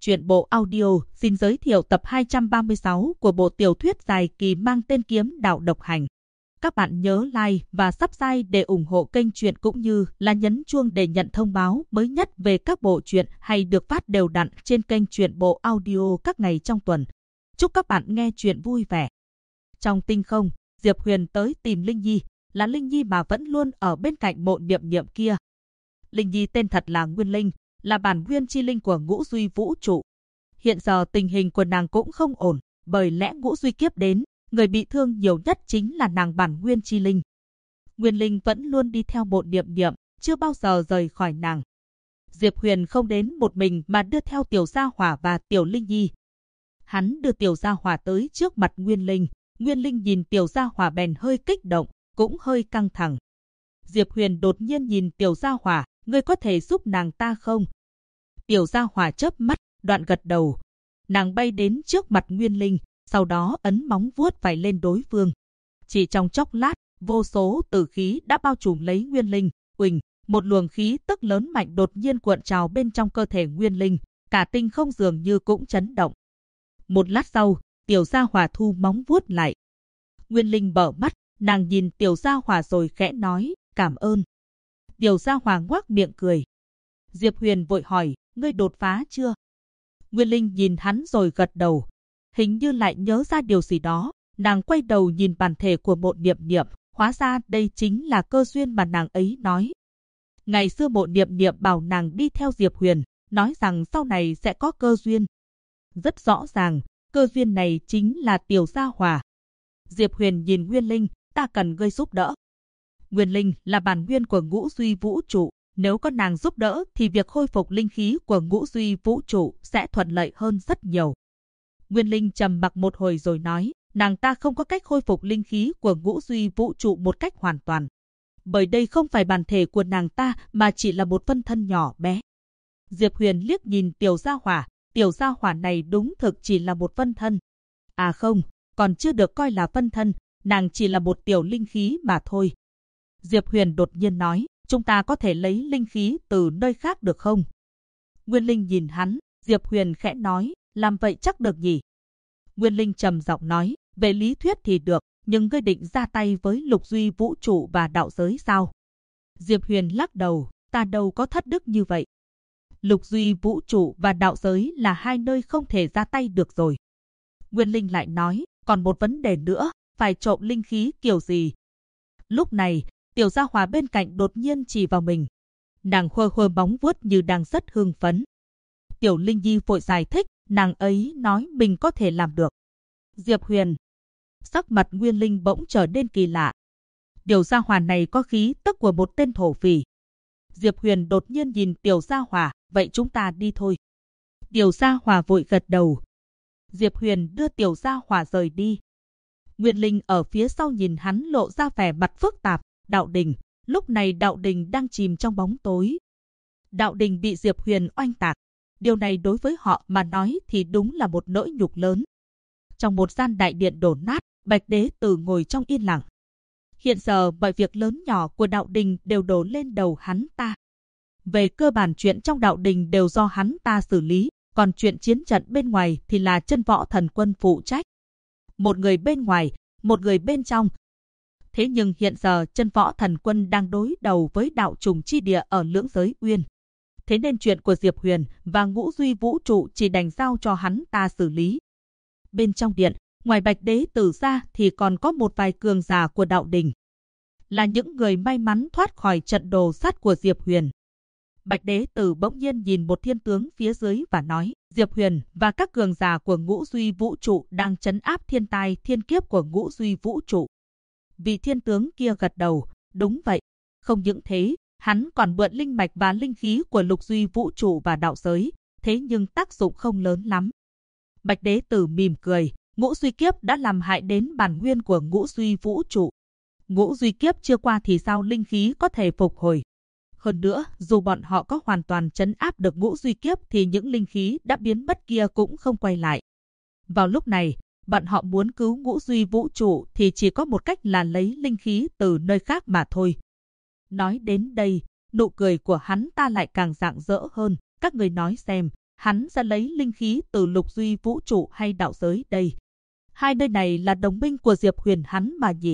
Truyện bộ audio xin giới thiệu tập 236 của bộ tiểu thuyết dài kỳ mang tên Kiếm Đạo Độc Hành. Các bạn nhớ like và subscribe để ủng hộ kênh truyện cũng như là nhấn chuông để nhận thông báo mới nhất về các bộ truyện hay được phát đều đặn trên kênh truyện bộ audio các ngày trong tuần. Chúc các bạn nghe truyện vui vẻ. Trong tinh không, Diệp Huyền tới tìm Linh Nhi, là Linh Nhi mà vẫn luôn ở bên cạnh Mộ Niệm Niệm kia. Linh Nhi tên thật là Nguyên Linh, là bản nguyên chi linh của Ngũ Duy vũ trụ. Hiện giờ tình hình của nàng cũng không ổn, bởi lẽ Ngũ Duy kiếp đến, người bị thương nhiều nhất chính là nàng bản nguyên chi linh. Nguyên Linh vẫn luôn đi theo Mộ Niệm Niệm, chưa bao giờ rời khỏi nàng. Diệp Huyền không đến một mình mà đưa theo Tiểu Gia Hỏa và Tiểu Linh Nhi. Hắn đưa Tiểu Gia Hỏa tới trước mặt Nguyên Linh. Nguyên Linh nhìn Tiểu Gia Hỏa bèn hơi kích động, cũng hơi căng thẳng. Diệp Huyền đột nhiên nhìn Tiểu Gia Hỏa, ngươi có thể giúp nàng ta không? Tiểu Gia Hỏa chớp mắt, đoạn gật đầu. Nàng bay đến trước mặt Nguyên Linh, sau đó ấn móng vuốt phải lên đối phương. Chỉ trong chốc lát, vô số tử khí đã bao trùm lấy Nguyên Linh. Uỳnh, một luồng khí tức lớn mạnh đột nhiên cuộn trào bên trong cơ thể Nguyên Linh, cả tinh không dường như cũng chấn động. Một lát sau, Tiểu Gia Hỏa thu móng vuốt lại. Nguyên Linh mở mắt, nàng nhìn Tiểu Gia Hỏa rồi khẽ nói, cảm ơn. Tiểu Gia Hỏa ngoác miệng cười. Diệp Huyền vội hỏi, ngươi đột phá chưa? Nguyên Linh nhìn hắn rồi gật đầu. Hình như lại nhớ ra điều gì đó, nàng quay đầu nhìn bản thể của Mộ Niệm Niệm, hóa ra đây chính là cơ duyên mà nàng ấy nói. Ngày xưa Mộ Niệm Niệm bảo nàng đi theo Diệp Huyền, nói rằng sau này sẽ có cơ duyên. Rất rõ ràng, cơ duyên này chính là Tiểu Gia Hỏa. Diệp Huyền nhìn Nguyên Linh, ta cần ngươi giúp đỡ. Nguyên Linh là bản nguyên của Ngũ Duy vũ trụ, nếu có nàng giúp đỡ thì việc khôi phục linh khí của Ngũ Duy vũ trụ sẽ thuận lợi hơn rất nhiều. Nguyên Linh trầm mặc một hồi rồi nói, nàng ta không có cách khôi phục linh khí của Ngũ Duy vũ trụ một cách hoàn toàn. Bởi đây không phải bản thể của nàng ta mà chỉ là một phân thân nhỏ bé. Diệp Huyền liếc nhìn Tiểu Gia Hỏa, Tiểu Gia Hỏa này đúng thực chỉ là một phân thân. À không, còn chưa được coi là phân thân, nàng chỉ là một tiểu linh khí mà thôi. Diệp Huyền đột nhiên nói, chúng ta có thể lấy linh khí từ nơi khác được không? Nguyên Linh nhìn hắn, Diệp Huyền khẽ nói, làm vậy chắc được nhỉ? Nguyên Linh trầm giọng nói, về lý thuyết thì được, nhưng ngươi định ra tay với Lục Duy vũ trụ và đạo giới sao? Diệp Huyền lắc đầu, ta đâu có thất đức như vậy. Lục Duy vũ trụ và đạo giới là hai nơi không thể ra tay được rồi. Nguyên Linh lại nói, còn một vấn đề nữa, phải trộm linh khí kiểu gì? Lúc này, Tiểu Gia Hỏa bên cạnh đột nhiên chỉ vào mình. Nàng khơ khơ bóng vuốt như đang rất hưng phấn. Tiểu Linh Nhi vội giải thích, nàng ấy nói mình có thể làm được. Diệp Huyền. Sắc mặt Nguyên Linh bỗng trở nên kỳ lạ. Tiểu Gia Hỏa này có khí tức của một tên thổ phỉ. Diệp Huyền đột nhiên nhìn Tiểu Gia Hỏa, vậy chúng ta đi thôi. Tiểu Gia Hỏa vội gật đầu. Diệp Huyền đưa Tiểu Gia Hỏa rời đi. Nguyên Linh ở phía sau nhìn hắn lộ ra vẻ mặt phức tạp. Đạo Đình, lúc này Đạo Đình đang chìm trong bóng tối. Đạo Đình bị Diệp Huyền oanh tạc. Điều này đối với họ mà nói thì đúng là một nỗi nhục lớn. Trong một gian đại điện đổ nát, Bạch Đế Tử ngồi trong yên lặng. Hiện giờ mọi việc lớn nhỏ của Đạo Đình đều đổ lên đầu hắn ta. Về cơ bản chuyện trong Đạo Đình đều do hắn ta xử lý, còn chuyện chiến trận bên ngoài thì là Chân Võ Thần Quân phụ trách. Một người bên ngoài, một người bên trong. Thế nhưng hiện giờ Chân Võ Thần Quân đang đối đầu với đạo trùng chi địa ở Lưỡng Giới Uyên. Thế nên chuyện của Diệp Huyền và Ngũ Duy vũ trụ chỉ đành giao cho hắn ta xử lý. Bên trong điện, ngoài Bạch Đế Tử ra thì còn có một vài cường giả của Đạo Đình. Là những người may mắn thoát khỏi trận đồ sát của Diệp Huyền. Bạch Đế Tử bỗng nhiên nhìn một thiên tướng phía dưới và nói, Diệp Huyền và các cường giả của Ngũ Duy vũ trụ đang trấn áp thiên tai thiên kiếp của Ngũ Duy vũ trụ. Vị thiên tướng kia gật đầu, đúng vậy. Không những thế, hắn còn mượn linh mạch và linh khí của Lục Duy vũ trụ và đạo giới, thế nhưng tác dụng không lớn lắm. Bạch Đế Tử mỉm cười, Ngũ Duy kiếp đã làm hại đến bản nguyên của Ngũ Duy vũ trụ. Ngũ Duy kiếp chưa qua thì sao linh khí có thể phục hồi? Hơn nữa, dù bọn họ có hoàn toàn trấn áp được Ngũ Duy kiếp thì những linh khí đã biến mất kia cũng không quay lại. Vào lúc này, bọn họ muốn cứu Ngũ Duy vũ trụ thì chỉ có một cách là lấy linh khí từ nơi khác mà thôi. Nói đến đây, nụ cười của hắn ta lại càng rạng rỡ hơn. Các người nói xem, hắn sẽ lấy linh khí từ lục duy vũ trụ hay đạo giới đây? Hai nơi này là đồng minh của Diệp Huyền hắn mà nhỉ?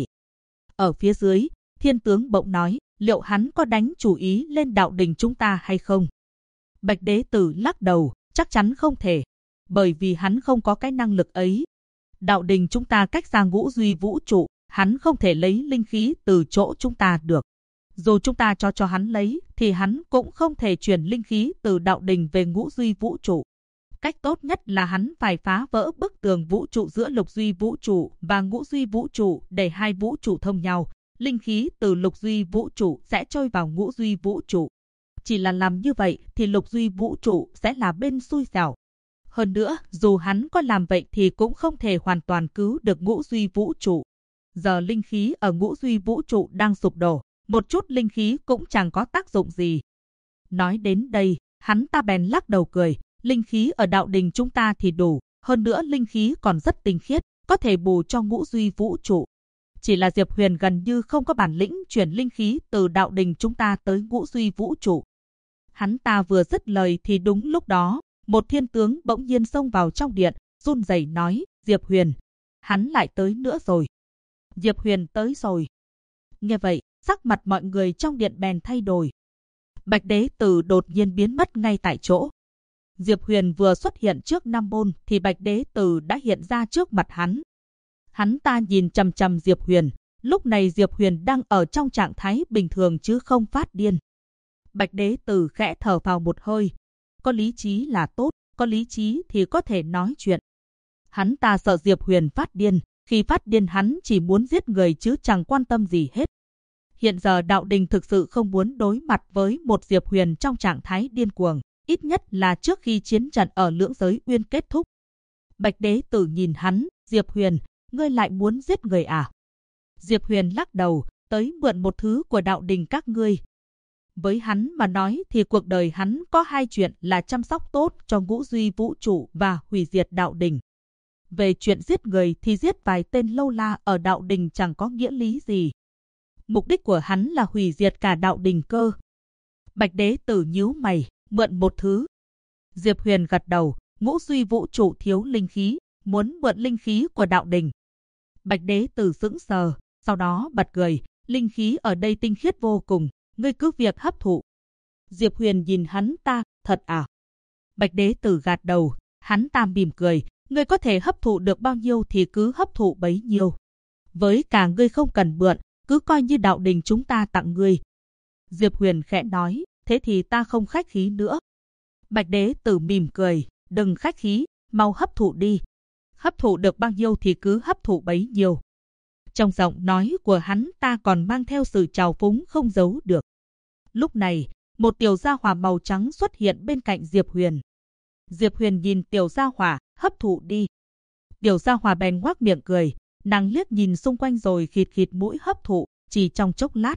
Ở phía dưới, thiên tướng bỗng nói, liệu hắn có đánh chủ ý lên đạo đình chúng ta hay không? Bạch đế tử lắc đầu, chắc chắn không thể, bởi vì hắn không có cái năng lực ấy. Đạo đình chúng ta cách xa ngũ duy vũ trụ, hắn không thể lấy linh khí từ chỗ chúng ta được. Dù chúng ta cho hắn lấy, thì hắn cũng không thể chuyển linh khí từ đạo đình về ngũ duy vũ trụ. Cách tốt nhất là hắn phải phá vỡ bức tường vũ trụ giữa lục duy vũ trụ và ngũ duy vũ trụ để hai vũ trụ thông nhau. Linh khí từ lục duy vũ trụ sẽ trôi vào ngũ duy vũ trụ. Chỉ là làm như vậy thì lục duy vũ trụ sẽ là bên xui xẻo. Hơn nữa, dù hắn có làm vậy thì cũng không thể hoàn toàn cứu được ngũ duy vũ trụ. Giờ linh khí ở ngũ duy vũ trụ đang sụp đổ, một chút linh khí cũng chẳng có tác dụng gì. Nói đến đây, hắn ta bèn lắc đầu cười, linh khí ở đạo đình chúng ta thì đủ, hơn nữa linh khí còn rất tinh khiết, có thể bù cho ngũ duy vũ trụ. Chỉ là Diệp Huyền gần như không có bản lĩnh chuyển linh khí từ đạo đình chúng ta tới ngũ duy vũ trụ. Hắn ta vừa dứt lời thì đúng lúc đó, một thiên tướng bỗng nhiên xông vào trong điện, run rẩy nói, Diệp Huyền, hắn lại tới nữa rồi. Diệp Huyền tới rồi. Nghe vậy, sắc mặt mọi người trong điện bèn thay đổi. Bạch đế tử đột nhiên biến mất ngay tại chỗ. Diệp Huyền vừa xuất hiện trước Nam Môn thì Bạch đế tử đã hiện ra trước mặt hắn. Hắn ta nhìn chằm chằm Diệp Huyền, lúc này Diệp Huyền đang ở trong trạng thái bình thường chứ không phát điên. Bạch đế tử khẽ thở vào một hơi. Có lý trí là tốt, có lý trí thì có thể nói chuyện. Hắn ta sợ Diệp Huyền phát điên, khi phát điên hắn chỉ muốn giết người chứ chẳng quan tâm gì hết. Hiện giờ đạo đình thực sự không muốn đối mặt với một Diệp Huyền trong trạng thái điên cuồng, ít nhất là trước khi chiến trận ở Lưỡng Giới Uyên kết thúc. Bạch đế tử nhìn hắn, Diệp Huyền, ngươi lại muốn giết người à? Diệp Huyền lắc đầu, tới mượn một thứ của đạo đình các ngươi. Với hắn mà nói thì cuộc đời hắn có hai chuyện là chăm sóc tốt cho ngũ duy vũ trụ và hủy diệt đạo đình. Về chuyện giết người thì giết vài tên lâu la ở đạo đình chẳng có nghĩa lý gì. Mục đích của hắn là hủy diệt cả đạo đình cơ. Bạch đế tử nhíu mày, mượn một thứ. Diệp Huyền gật đầu, ngũ duy vũ trụ thiếu linh khí, muốn mượn linh khí của đạo đình. Bạch đế tử sững sờ, sau đó bật cười, linh khí ở đây tinh khiết vô cùng, ngươi cứ việc hấp thụ. Diệp Huyền nhìn hắn ta, thật à? Bạch đế tử gật đầu, hắn ta mỉm cười, ngươi có thể hấp thụ được bao nhiêu thì cứ hấp thụ bấy nhiêu. Với cả ngươi không cần mượn, cứ coi như đạo đình chúng ta tặng ngươi. Diệp Huyền khẽ nói, thế thì ta không khách khí nữa. Bạch đế tử mỉm cười, đừng khách khí, mau hấp thụ đi. Hấp thụ được bao nhiêu thì cứ hấp thụ bấy nhiêu. Trong giọng nói của hắn ta còn mang theo sự trào phúng không giấu được. Lúc này, một tiểu gia hỏa màu trắng xuất hiện bên cạnh Diệp Huyền. Diệp Huyền nhìn tiểu gia hỏa, hấp thụ đi. Tiểu gia hỏa bèn ngoác miệng cười, nàng liếc nhìn xung quanh rồi khịt khịt mũi hấp thụ, chỉ trong chốc lát.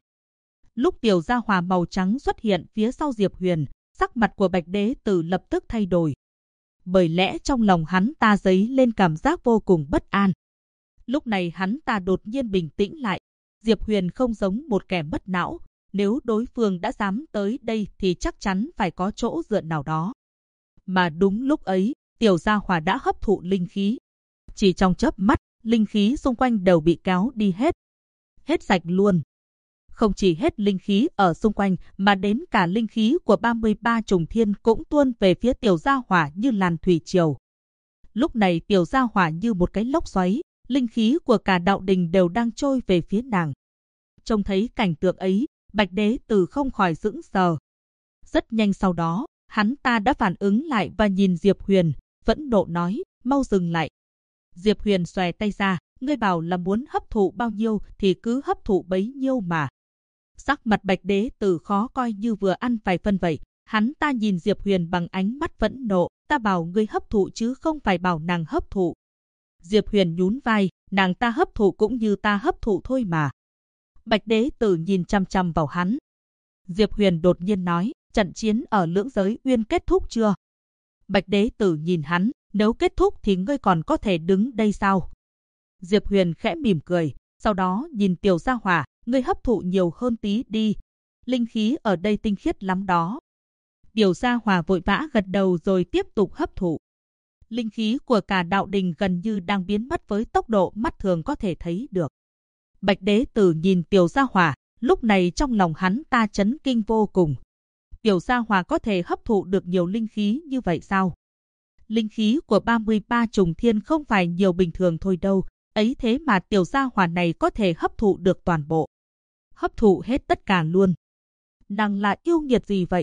Lúc tiểu gia hỏa màu trắng xuất hiện phía sau Diệp Huyền, sắc mặt của Bạch đế tử lập tức thay đổi. Bởi lẽ trong lòng hắn ta dấy lên cảm giác vô cùng bất an. Lúc này hắn ta đột nhiên bình tĩnh lại. Diệp Huyền không giống một kẻ mất não. Nếu đối phương đã dám tới đây thì chắc chắn phải có chỗ dựa nào đó. Mà đúng lúc ấy, tiểu gia hỏa đã hấp thụ linh khí. Chỉ trong chớp mắt, linh khí xung quanh đều bị kéo đi hết. Hết sạch luôn. Không chỉ hết linh khí ở xung quanh mà đến cả linh khí của 33 trùng thiên cũng tuôn về phía tiểu gia hỏa như làn thủy triều. Lúc này tiểu gia hỏa như một cái lốc xoáy, linh khí của cả đạo đình đều đang trôi về phía nàng. Trông thấy cảnh tượng ấy, Bạch đế tử không khỏi sững sờ. Rất nhanh sau đó, hắn ta đã phản ứng lại và nhìn Diệp Huyền, phẫn nộ nói, mau dừng lại. Diệp Huyền xòe tay ra, ngươi bảo là muốn hấp thụ bao nhiêu thì cứ hấp thụ bấy nhiêu mà. Sắc mặt Bạch đế tử khó coi như vừa ăn vài phân vậy. Hắn ta nhìn Diệp Huyền bằng ánh mắt phẫn nộ, ta bảo ngươi hấp thụ chứ không phải bảo nàng hấp thụ. Diệp Huyền nhún vai, nàng ta hấp thụ cũng như ta hấp thụ thôi mà. Bạch đế tử nhìn chăm chăm vào hắn. Diệp Huyền đột nhiên nói, trận chiến ở Lưỡng Giới Uyên kết thúc chưa? Bạch đế tử nhìn hắn, nếu kết thúc thì ngươi còn có thể đứng đây sao? Diệp Huyền khẽ mỉm cười, sau đó nhìn tiểu gia hỏa, ngươi hấp thụ nhiều hơn tí đi. Linh khí ở đây tinh khiết lắm đó. Tiểu Gia Hỏa vội vã gật đầu rồi tiếp tục hấp thụ. Linh khí của cả đạo đình gần như đang biến mất với tốc độ mắt thường có thể thấy được. Bạch Đế Tử nhìn Tiểu Gia Hỏa, lúc này trong lòng hắn ta chấn kinh vô cùng. Tiểu Gia Hỏa có thể hấp thụ được nhiều linh khí như vậy sao? Linh khí của 33 trùng thiên không phải nhiều bình thường thôi đâu, ấy thế mà Tiểu Gia Hỏa này có thể hấp thụ được toàn bộ. Hấp thụ hết tất cả luôn. Nàng là yêu nghiệt gì vậy?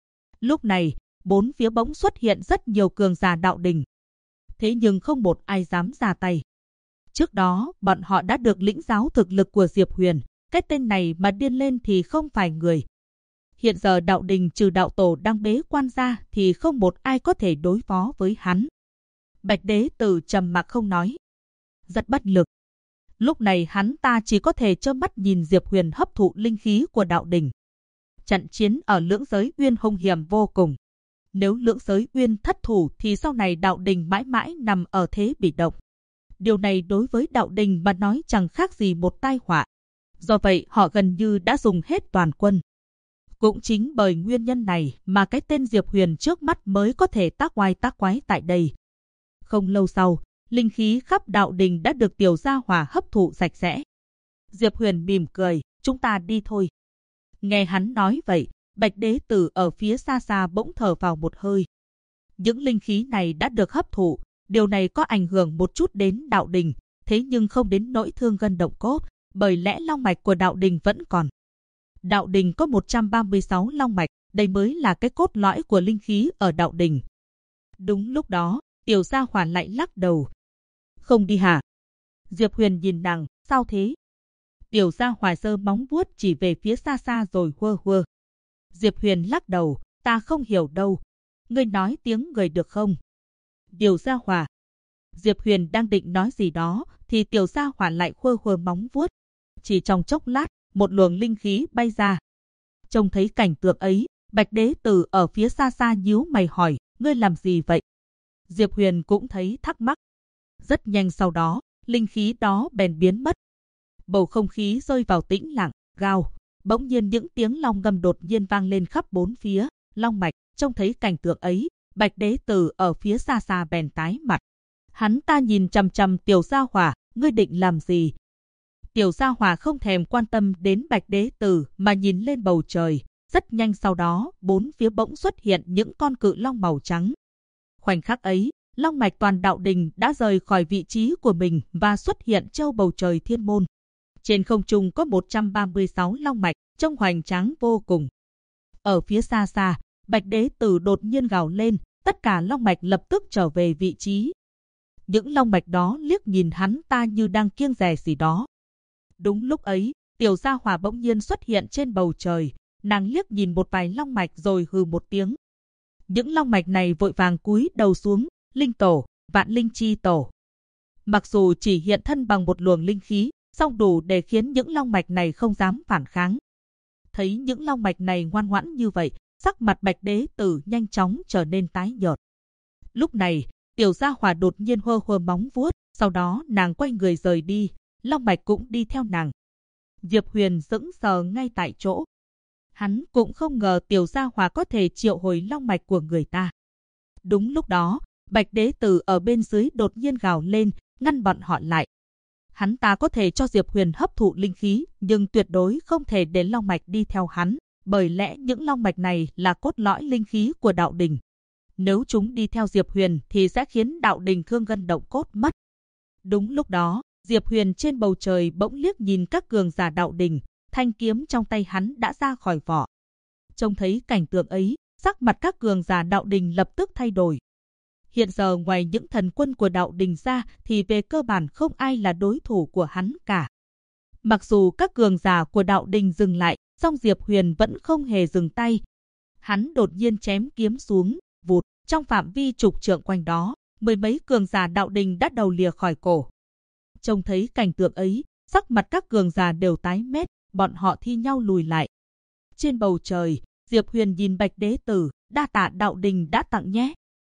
Lúc này, bốn phía bỗng xuất hiện rất nhiều cường giả đạo đình. Thế nhưng không một ai dám ra tay. Trước đó, bọn họ đã được lĩnh giáo thực lực của Diệp Huyền. Cái tên này mà điên lên thì không phải người. Hiện giờ đạo đình trừ đạo tổ đang bế quan ra thì không một ai có thể đối phó với hắn. Bạch Đế Tử trầm mặc không nói. Rất bất lực. Lúc này hắn ta chỉ có thể trơ mắt nhìn Diệp Huyền hấp thụ linh khí của đạo đình. Trận chiến ở Lưỡng Giới Uyên hung hiểm vô cùng. Nếu Lưỡng Giới Uyên thất thủ thì sau này đạo đình mãi mãi nằm ở thế bị động. Điều này đối với đạo đình mà nói chẳng khác gì một tai họa. Do vậy họ gần như đã dùng hết toàn quân. Cũng chính bởi nguyên nhân này mà cái tên Diệp Huyền trước mắt mới có thể tác oai tác quái tại đây. Không lâu sau, linh khí khắp đạo đình đã được Tiểu Gia Hỏa hấp thụ sạch sẽ. Diệp Huyền mỉm cười, chúng ta đi thôi. Nghe hắn nói vậy, Bạch Đế Tử ở phía xa xa bỗng thở vào một hơi. Những linh khí này đã được hấp thụ, điều này có ảnh hưởng một chút đến đạo đình, thế nhưng không đến nỗi thương gân động cốt, bởi lẽ long mạch của đạo đình vẫn còn. Đạo đình có 136 long mạch, đây mới là cái cốt lõi của linh khí ở đạo đình. Đúng lúc đó, Tiểu Gia Hỏa lại lắc đầu. Không đi hả? Diệp Huyền nhìn nàng, sao thế? Tiểu Gia Hỏa giơ móng vuốt chỉ về phía xa xa rồi hơ hơ. Diệp Huyền lắc đầu, ta không hiểu đâu. Ngươi nói tiếng người được không? Tiểu Gia Hỏa. Diệp Huyền đang định nói gì đó, thì Tiểu Gia Hỏa lại hơ hơ móng vuốt. Chỉ trong chốc lát, một luồng linh khí bay ra. Trông thấy cảnh tượng ấy, Bạch Đế Tử ở phía xa xa nhíu mày hỏi, ngươi làm gì vậy? Diệp Huyền cũng thấy thắc mắc. Rất nhanh sau đó, linh khí đó bèn biến mất. Bầu không khí rơi vào tĩnh lặng, gào. Bỗng nhiên những tiếng long ngâm đột nhiên vang lên khắp bốn phía, long mạch. Trông thấy cảnh tượng ấy, Bạch Đế Tử ở phía xa xa bèn tái mặt. Hắn ta nhìn chằm chằm Tiểu Gia Hỏa, ngươi định làm gì? Tiểu Gia Hỏa không thèm quan tâm đến Bạch Đế Tử mà nhìn lên bầu trời. Rất nhanh sau đó, bốn phía bỗng xuất hiện những con cự long màu trắng. Khoảnh khắc ấy, long mạch toàn đạo đình đã rời khỏi vị trí của mình và xuất hiện châu bầu trời thiên môn. Trên không trung có 136 long mạch, trông hoành tráng vô cùng. Ở phía xa xa, Bạch Đế Tử đột nhiên gào lên, tất cả long mạch lập tức trở về vị trí. Những long mạch đó liếc nhìn hắn ta như đang kiêng dè gì đó. Đúng lúc ấy, Tiểu Gia Hỏa bỗng nhiên xuất hiện trên bầu trời, nàng liếc nhìn một vài long mạch rồi hừ một tiếng. Những long mạch này vội vàng cúi đầu xuống, linh tổ, vạn linh chi tổ. Mặc dù chỉ hiện thân bằng một luồng linh khí, song đủ để khiến những long mạch này không dám phản kháng. Thấy những long mạch này ngoan ngoãn như vậy, sắc mặt Bạch Đế Tử nhanh chóng trở nên tái nhợt. Lúc này, Tiểu Gia Hỏa đột nhiên hơ hơ móng vuốt, sau đó nàng quay người rời đi, long mạch cũng đi theo nàng. Diệp Huyền sững sờ ngay tại chỗ. Hắn cũng không ngờ Tiểu Gia Hỏa có thể triệu hồi long mạch của người ta. Đúng lúc đó, Bạch Đế Tử ở bên dưới đột nhiên gào lên, ngăn bọn họ lại. Hắn ta có thể cho Diệp Huyền hấp thụ linh khí, nhưng tuyệt đối không thể để long mạch đi theo hắn, bởi lẽ những long mạch này là cốt lõi linh khí của đạo đình. Nếu chúng đi theo Diệp Huyền thì sẽ khiến đạo đình thương gân động cốt mất. Đúng lúc đó, Diệp Huyền trên bầu trời bỗng liếc nhìn các cường giả đạo đình, thanh kiếm trong tay hắn đã ra khỏi vỏ. Trông thấy cảnh tượng ấy, sắc mặt các cường giả đạo đình lập tức thay đổi. Hiện giờ ngoài những thần quân của đạo đình ra thì về cơ bản không ai là đối thủ của hắn cả. Mặc dù các cường giả của đạo đình dừng lại, song Diệp Huyền vẫn không hề dừng tay. Hắn đột nhiên chém kiếm xuống, vụt, trong phạm vi chục trượng quanh đó, mười mấy cường giả đạo đình đã đầu lìa khỏi cổ. Trông thấy cảnh tượng ấy, sắc mặt các cường giả đều tái mét, bọn họ thi nhau lùi lại. Trên bầu trời, Diệp Huyền nhìn Bạch Đế Tử, đa tạ đạo đình đã tặng nhé.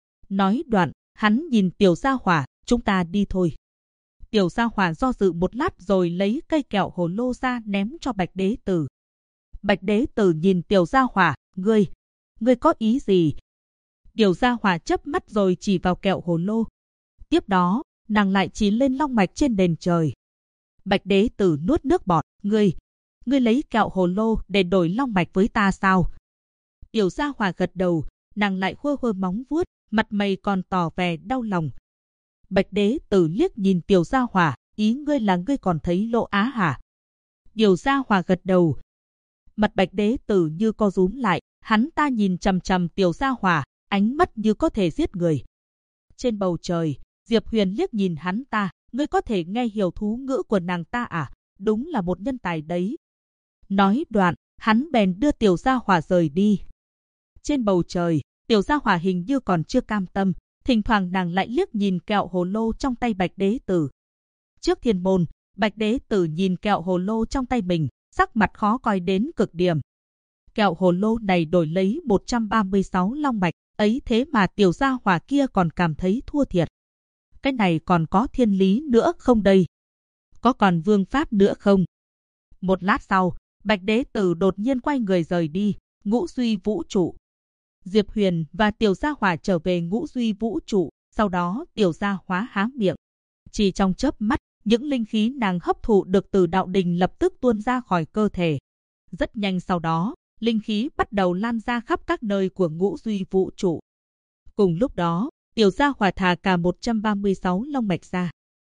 Nói đoạn, hắn nhìn Tiểu Gia Hỏa, chúng ta đi thôi. Tiểu Gia Hỏa do dự một lát rồi lấy cây kẹo hồ lô ra ném cho Bạch Đế Tử. Bạch Đế Tử nhìn Tiểu Gia Hỏa, ngươi ngươi có ý gì? Tiểu Gia Hỏa chớp mắt rồi chỉ vào kẹo hồ lô. Tiếp đó, nàng lại chỉ lên long mạch trên nền trời. Bạch Đế Tử nuốt nước bọt, ngươi lấy kẹo hồ lô để đổi long mạch với ta sao? Tiểu Gia Hỏa gật đầu, nàng lại khua khua móng vuốt, mặt mày còn tỏ vẻ đau lòng. Bạch Đế Tử liếc nhìn Tiểu Gia Hỏa, ý ngươi là ngươi còn thấy lỗ á hả? Tiểu Gia Hỏa gật đầu. Mặt Bạch Đế Tử như co rúm lại, hắn ta nhìn chằm chằm Tiểu Gia Hỏa, ánh mắt như có thể giết người. Trên bầu trời, Diệp Huyền liếc nhìn hắn ta, ngươi có thể nghe hiểu thú ngữ của nàng ta à? Đúng là một nhân tài đấy. Nói đoạn, hắn bèn đưa Tiểu Gia Hỏa rời đi. Trên bầu trời, Tiểu Gia Hỏa hình như còn chưa cam tâm, thỉnh thoảng nàng lại liếc nhìn kẹo hồ lô trong tay Bạch Đế Tử. Trước thiên môn, Bạch Đế Tử nhìn kẹo hồ lô trong tay mình, sắc mặt khó coi đến cực điểm. Kẹo hồ lô này đổi lấy 136 long mạch, ấy thế mà Tiểu Gia Hỏa kia còn cảm thấy thua thiệt. Cái này còn có thiên lý nữa không đây? Có còn vương pháp nữa không? Một lát sau, Bạch Đế Tử đột nhiên quay người rời đi, Ngũ Duy Vũ Trụ. Diệp Huyền và Tiểu Gia Hỏa trở về Ngũ Duy Vũ Trụ, sau đó Tiểu Gia Hỏa há miệng. Chỉ trong chớp mắt, những linh khí nàng hấp thụ được từ đạo đình lập tức tuôn ra khỏi cơ thể. Rất nhanh sau đó, linh khí bắt đầu lan ra khắp các nơi của Ngũ Duy Vũ Trụ. Cùng lúc đó, Tiểu Gia Hỏa thả cả 136 long mạch ra.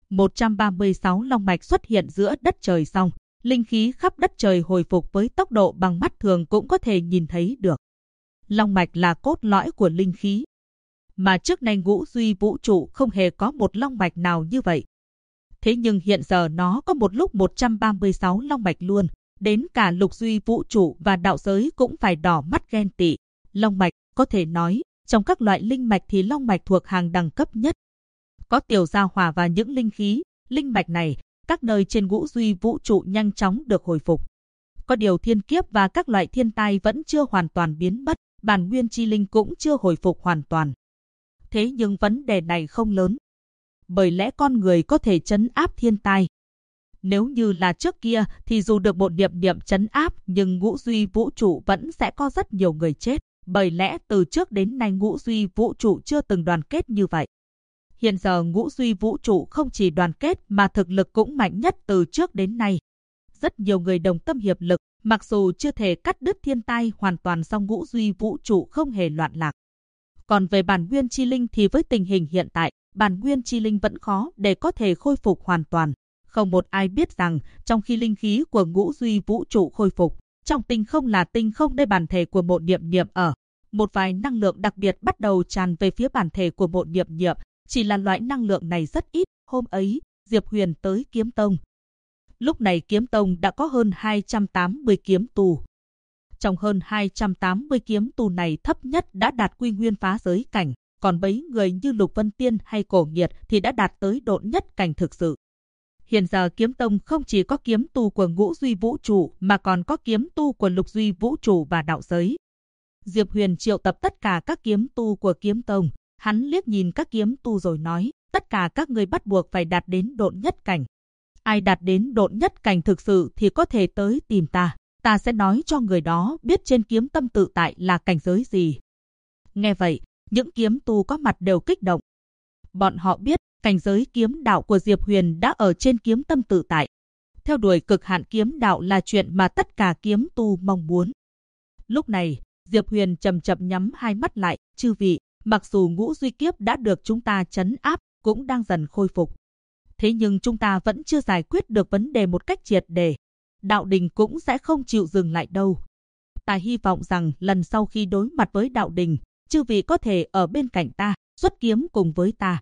136 long mạch xuất hiện giữa đất trời xong, linh khí khắp đất trời hồi phục với tốc độ bằng mắt thường cũng có thể nhìn thấy được. Long mạch là cốt lõi của linh khí. Mà trước nay Ngũ Duy Vũ Trụ không hề có một long mạch nào như vậy. Thế nhưng hiện giờ nó có một lúc 136 long mạch luôn, đến cả Lục Duy Vũ Trụ và đạo giới cũng phải đỏ mắt ghen tị. Long mạch, có thể nói, trong các loại linh mạch thì long mạch thuộc hàng đẳng cấp nhất. Có Tiểu Gia Hỏa và những linh khí, linh mạch này, các nơi trên Ngũ Duy Vũ Trụ nhanh chóng được hồi phục. Có điều thiên kiếp và các loại thiên tai vẫn chưa hoàn toàn biến mất, bản nguyên chi linh cũng chưa hồi phục hoàn toàn. Thế nhưng vấn đề này không lớn. Bởi lẽ con người có thể trấn áp thiên tai. Nếu như là trước kia thì dù được một niệm trấn áp nhưng Ngũ Duy Vũ Trụ vẫn sẽ có rất nhiều người chết. Bởi lẽ từ trước đến nay Ngũ Duy Vũ Trụ chưa từng đoàn kết như vậy. Hiện giờ Ngũ Duy Vũ Trụ không chỉ đoàn kết mà thực lực cũng mạnh nhất từ trước đến nay. Rất nhiều người đồng tâm hiệp lực, mặc dù chưa thể cắt đứt thiên tai hoàn toàn song Ngũ Duy Vũ Trụ không hề loạn lạc. Còn về bản nguyên chi linh thì với tình hình hiện tại, bản nguyên chi linh vẫn khó để có thể khôi phục hoàn toàn. Không một ai biết rằng, trong khi linh khí của Ngũ Duy Vũ Trụ khôi phục, trong tinh không là tinh không nơi bản thể của Mộ Niệm Niệm ở. Một vài năng lượng đặc biệt bắt đầu tràn về phía bản thể của Mộ Niệm Niệm, chỉ là loại năng lượng này rất ít. Hôm ấy, Diệp Huyền tới Kiếm Tông. Lúc này Kiếm Tông đã có hơn 280 kiếm tù. Trong hơn 280 kiếm tù này thấp nhất đã đạt quy nguyên phá giới cảnh, còn mấy người như Lục Vân Tiên hay Cổ Nghiệt thì đã đạt tới độn nhất cảnh thực sự. Hiện giờ Kiếm Tông không chỉ có kiếm tu của Ngũ Duy Vũ Trụ mà còn có kiếm tu của Lục Duy Vũ Trụ và đạo giới. Diệp Huyền triệu tập tất cả các kiếm tu của Kiếm Tông, hắn liếc nhìn các kiếm tu rồi nói, tất cả các người bắt buộc phải đạt đến độn nhất cảnh. Ai đạt đến độn nhất cảnh thực sự thì có thể tới tìm ta, ta sẽ nói cho người đó biết trên kiếm tâm tự tại là cảnh giới gì. Nghe vậy, những kiếm tu có mặt đều kích động. Bọn họ biết, cảnh giới kiếm đạo của Diệp Huyền đã ở trên kiếm tâm tự tại. Theo đuổi cực hạn kiếm đạo là chuyện mà tất cả kiếm tu mong muốn. Lúc này, Diệp Huyền chậm chậm nhắm hai mắt lại, chư vị, mặc dù Ngũ Duy Kiếp đã được chúng ta trấn áp, cũng đang dần khôi phục. Thế nhưng chúng ta vẫn chưa giải quyết được vấn đề một cách triệt để. Đạo đình cũng sẽ không chịu dừng lại đâu. Ta hy vọng rằng lần sau khi đối mặt với đạo đình, chư vị có thể ở bên cạnh ta, xuất kiếm cùng với ta.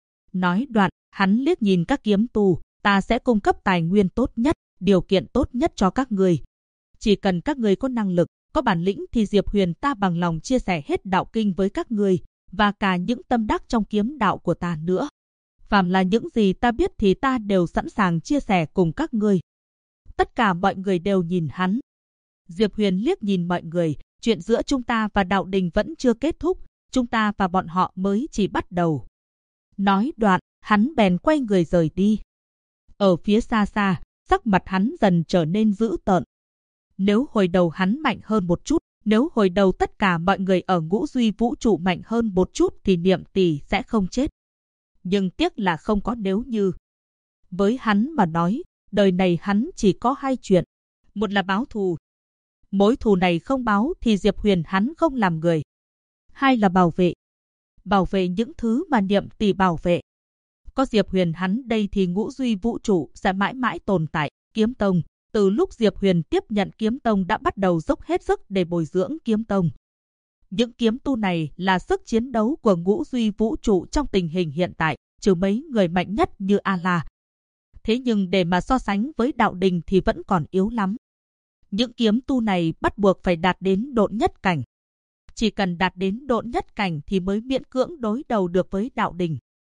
Nói đoạn, hắn liếc nhìn các kiếm tu, ta sẽ cung cấp tài nguyên tốt nhất, điều kiện tốt nhất cho các người. Chỉ cần các người có năng lực, có bản lĩnh thì Diệp Huyền ta bằng lòng chia sẻ hết đạo kinh với các người, và cả những tâm đắc trong kiếm đạo của ta nữa. Phàm là những gì ta biết thì ta đều sẵn sàng chia sẻ cùng các ngươi. Tất cả mọi người đều nhìn hắn. Diệp Huyền liếc nhìn mọi người, chuyện giữa chúng ta và đạo đình vẫn chưa kết thúc, chúng ta và bọn họ mới chỉ bắt đầu. Nói đoạn, hắn bèn quay người rời đi. Ở phía xa xa, sắc mặt hắn dần trở nên dữ tợn. Nếu hồi đầu hắn mạnh hơn một chút, Nếu hồi đầu tất cả mọi người ở ngũ duy vũ trụ mạnh hơn một chút thì Niệm Tỷ sẽ không chết. Nhưng tiếc là không có nếu như. Với hắn mà nói, đời này hắn chỉ có hai chuyện. Một là báo thù. Mối thù này không báo thì Diệp Huyền hắn không làm người. Hai là bảo vệ. Bảo vệ những thứ mà Niệm Tỷ bảo vệ. Có Diệp Huyền hắn đây thì ngũ duy vũ trụ sẽ mãi mãi tồn tại. Kiếm Tông. Từ lúc Diệp Huyền tiếp nhận Kiếm Tông đã bắt đầu dốc hết sức để bồi dưỡng Kiếm Tông. Những kiếm tu này là sức chiến đấu của ngũ duy vũ trụ trong tình hình hiện tại, trừ mấy người mạnh nhất như A-La. Thế nhưng để mà so sánh với đạo đình thì vẫn còn yếu lắm. Những kiếm tu này bắt buộc phải đạt đến độn nhất cảnh. Chỉ cần đạt đến độn nhất cảnh thì mới miễn cưỡng đối đầu được với đạo đình.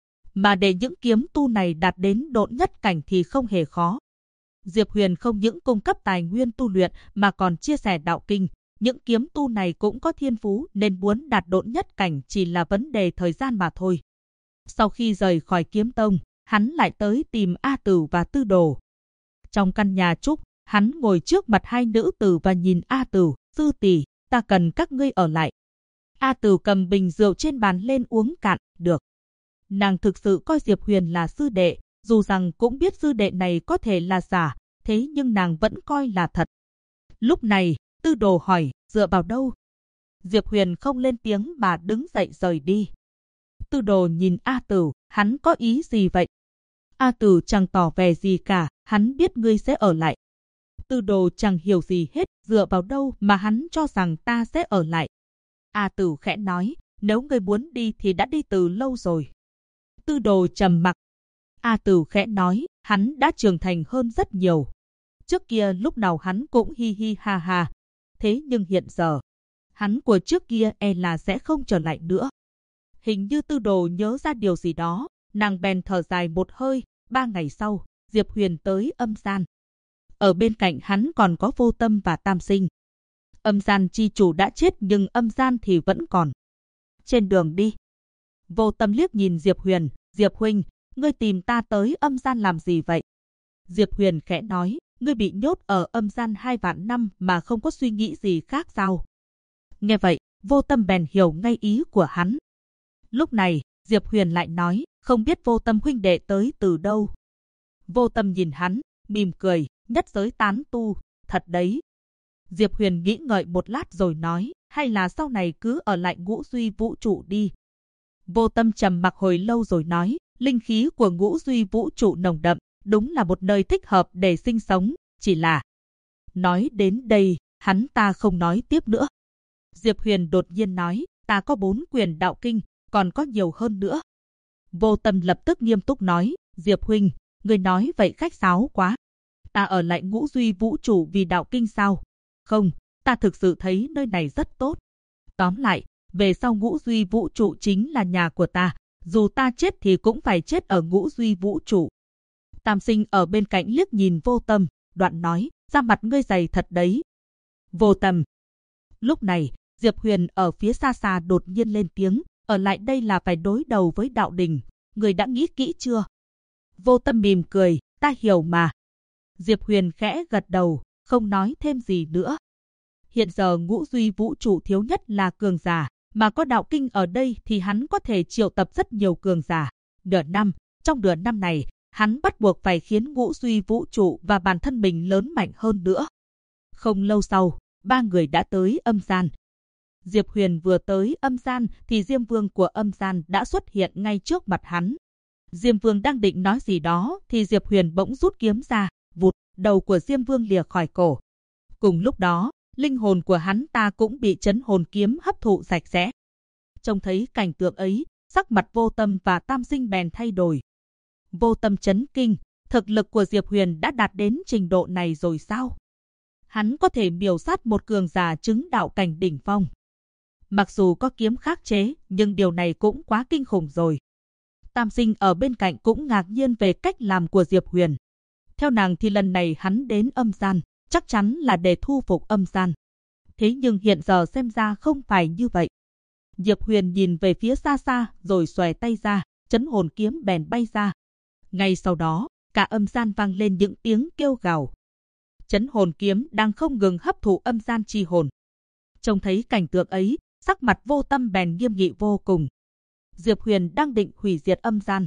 Mà để những kiếm tu này đạt đến độn nhất cảnh thì không hề khó. Diệp Huyền không những cung cấp tài nguyên tu luyện mà còn chia sẻ đạo kinh. Những kiếm tu này cũng có thiên phú nên muốn đạt độn nhất cảnh chỉ là vấn đề thời gian mà thôi. Sau khi rời khỏi Kiếm Tông, hắn lại tới tìm A Tử và Tư Đồ. Trong căn nhà trúc, hắn ngồi trước mặt hai nữ tử và nhìn A Tử, sư tỷ, ta cần các ngươi ở lại. A Tử cầm bình rượu trên bàn lên uống cạn, được. Nàng thực sự coi Diệp Huyền là sư đệ, dù rằng cũng biết sư đệ này có thể là giả, thế nhưng nàng vẫn coi là thật. Lúc này, Tư Đồ hỏi, dựa vào đâu? Diệp Huyền không lên tiếng mà đứng dậy rời đi. Tư Đồ nhìn A Tử, hắn có ý gì vậy? A Tử chẳng tỏ vẻ gì cả, hắn biết ngươi sẽ ở lại. Tư Đồ chẳng hiểu gì hết, dựa vào đâu mà hắn cho rằng ta sẽ ở lại. A Tử khẽ nói, nếu ngươi muốn đi thì đã đi từ lâu rồi. Tư Đồ trầm mặc. A Tử khẽ nói, hắn đã trưởng thành hơn rất nhiều. Trước kia lúc nào hắn cũng hi hi ha ha. Thế nhưng hiện giờ, hắn của trước kia e là sẽ không trở lại nữa. Hình như Tư Đồ nhớ ra điều gì đó, nàng bèn thở dài một hơi. 3 ngày sau, Diệp Huyền tới âm gian. Ở bên cạnh hắn còn có Vô Tâm và Tam Sinh. Âm gian chi chủ đã chết nhưng âm gian thì vẫn còn. Trên đường đi, Vô Tâm liếc nhìn Diệp Huyền, Diệp huynh, ngươi tìm ta tới âm gian làm gì vậy? Diệp Huyền khẽ nói, ngươi bị nhốt ở âm gian 2 vạn năm mà không có suy nghĩ gì khác sao? Nghe vậy, Vô Tâm bèn hiểu ngay ý của hắn. Lúc này, Diệp Huyền lại nói, không biết Vô Tâm huynh đệ tới từ đâu. Vô Tâm nhìn hắn, mỉm cười, nhất giới tán tu, thật đấy. Diệp Huyền nghĩ ngợi một lát rồi nói, hay là sau này cứ ở lại ngũ duy vũ trụ đi. Vô Tâm trầm mặc hồi lâu rồi nói, linh khí của ngũ duy vũ trụ nồng đậm, đúng là một nơi thích hợp để sinh sống, chỉ là... Nói đến đây, hắn ta không nói tiếp nữa. Diệp Huyền đột nhiên nói, ta có 4 quyền đạo kinh, còn có nhiều hơn nữa. Vô Tâm lập tức nghiêm túc nói, Diệp huynh, người nói vậy khách sáo quá. Ta ở lại ngũ duy vũ trụ vì đạo kinh sao? Không, ta thực sự thấy nơi này rất tốt. Tóm lại, về sau ngũ duy vũ trụ chính là nhà của ta, dù ta chết thì cũng phải chết ở ngũ duy vũ trụ. Tam Sinh ở bên cạnh liếc nhìn Vô Tâm, đoạn nói, da mặt ngươi dày thật đấy. Vô Tâm. Lúc này, Diệp Huyền ở phía xa xa đột nhiên lên tiếng, ở lại đây là phải đối đầu với đạo đình, người đã nghĩ kỹ chưa? Vô Tâm mỉm cười, ta hiểu mà. Diệp Huyền khẽ gật đầu, không nói thêm gì nữa. Hiện giờ ngũ duy vũ trụ thiếu nhất là cường giả, mà có đạo kinh ở đây thì hắn có thể triệu tập rất nhiều cường giả. Trong nửa năm này, hắn bắt buộc phải khiến ngũ duy vũ trụ và bản thân mình lớn mạnh hơn nữa. Không lâu sau, 3 người đã tới âm gian. Diệp Huyền vừa tới âm gian thì Diêm Vương của âm gian đã xuất hiện ngay trước mặt hắn. Diêm Vương đang định nói gì đó thì Diệp Huyền bỗng rút kiếm ra, vụt, đầu của Diêm Vương lìa khỏi cổ. Cùng lúc đó, linh hồn của hắn ta cũng bị chấn hồn kiếm hấp thụ sạch sẽ. Trông thấy cảnh tượng ấy, sắc mặt Vô Tâm và Tam Sinh bèn thay đổi. Vô Tâm chấn kinh, thực lực của Diệp Huyền đã đạt đến trình độ này rồi sao? Hắn có thể miểu sát một cường giả chứng đạo cảnh đỉnh phong. Mặc dù có kiếm khắc chế, nhưng điều này cũng quá kinh khủng rồi. Tam Sinh ở bên cạnh cũng ngạc nhiên về cách làm của Diệp Huyền. Theo nàng thì lần này hắn đến âm gian, chắc chắn là để thu phục âm gian. Thế nhưng hiện giờ xem ra không phải như vậy. Diệp Huyền nhìn về phía xa xa rồi xòe tay ra, chấn hồn kiếm bèn bay ra. Ngay sau đó, cả âm gian vang lên những tiếng kêu gào. Chấn hồn kiếm đang không ngừng hấp thụ âm gian chi hồn. Trông thấy cảnh tượng ấy, sắc mặt Vô Tâm bèn nghiêm nghị vô cùng. Diệp Huyền đang định hủy diệt âm gian.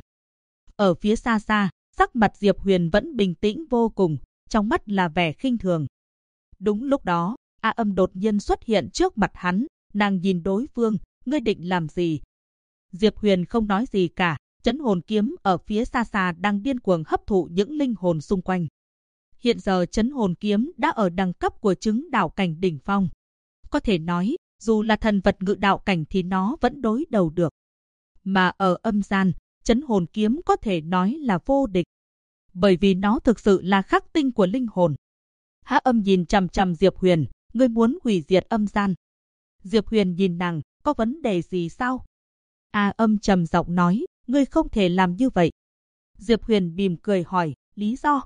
Ở phía xa xa, sắc mặt Diệp Huyền vẫn bình tĩnh vô cùng, trong mắt là vẻ khinh thường. Đúng lúc đó, A Âm đột nhiên xuất hiện trước mặt hắn, nàng nhìn đối phương, ngươi định làm gì? Diệp Huyền không nói gì cả, Chấn Hồn Kiếm ở phía xa xa đang điên cuồng hấp thụ những linh hồn xung quanh. Hiện giờ Chấn Hồn Kiếm đã ở đẳng cấp của chứng đạo cảnh đỉnh phong. Có thể nói, dù là thần vật ngự đạo cảnh thì nó vẫn đối đầu được. Mà ở âm gian, Chấn Hồn Kiếm có thể nói là vô địch. Bởi vì nó thực sự là khắc tinh của linh hồn. A Âm nhìn chằm chằm Diệp Huyền, ngươi muốn hủy diệt âm gian. Diệp Huyền nhìn nàng, có vấn đề gì sao? A Âm trầm giọng nói, ngươi không thể làm như vậy. Diệp Huyền mỉm cười hỏi, lý do?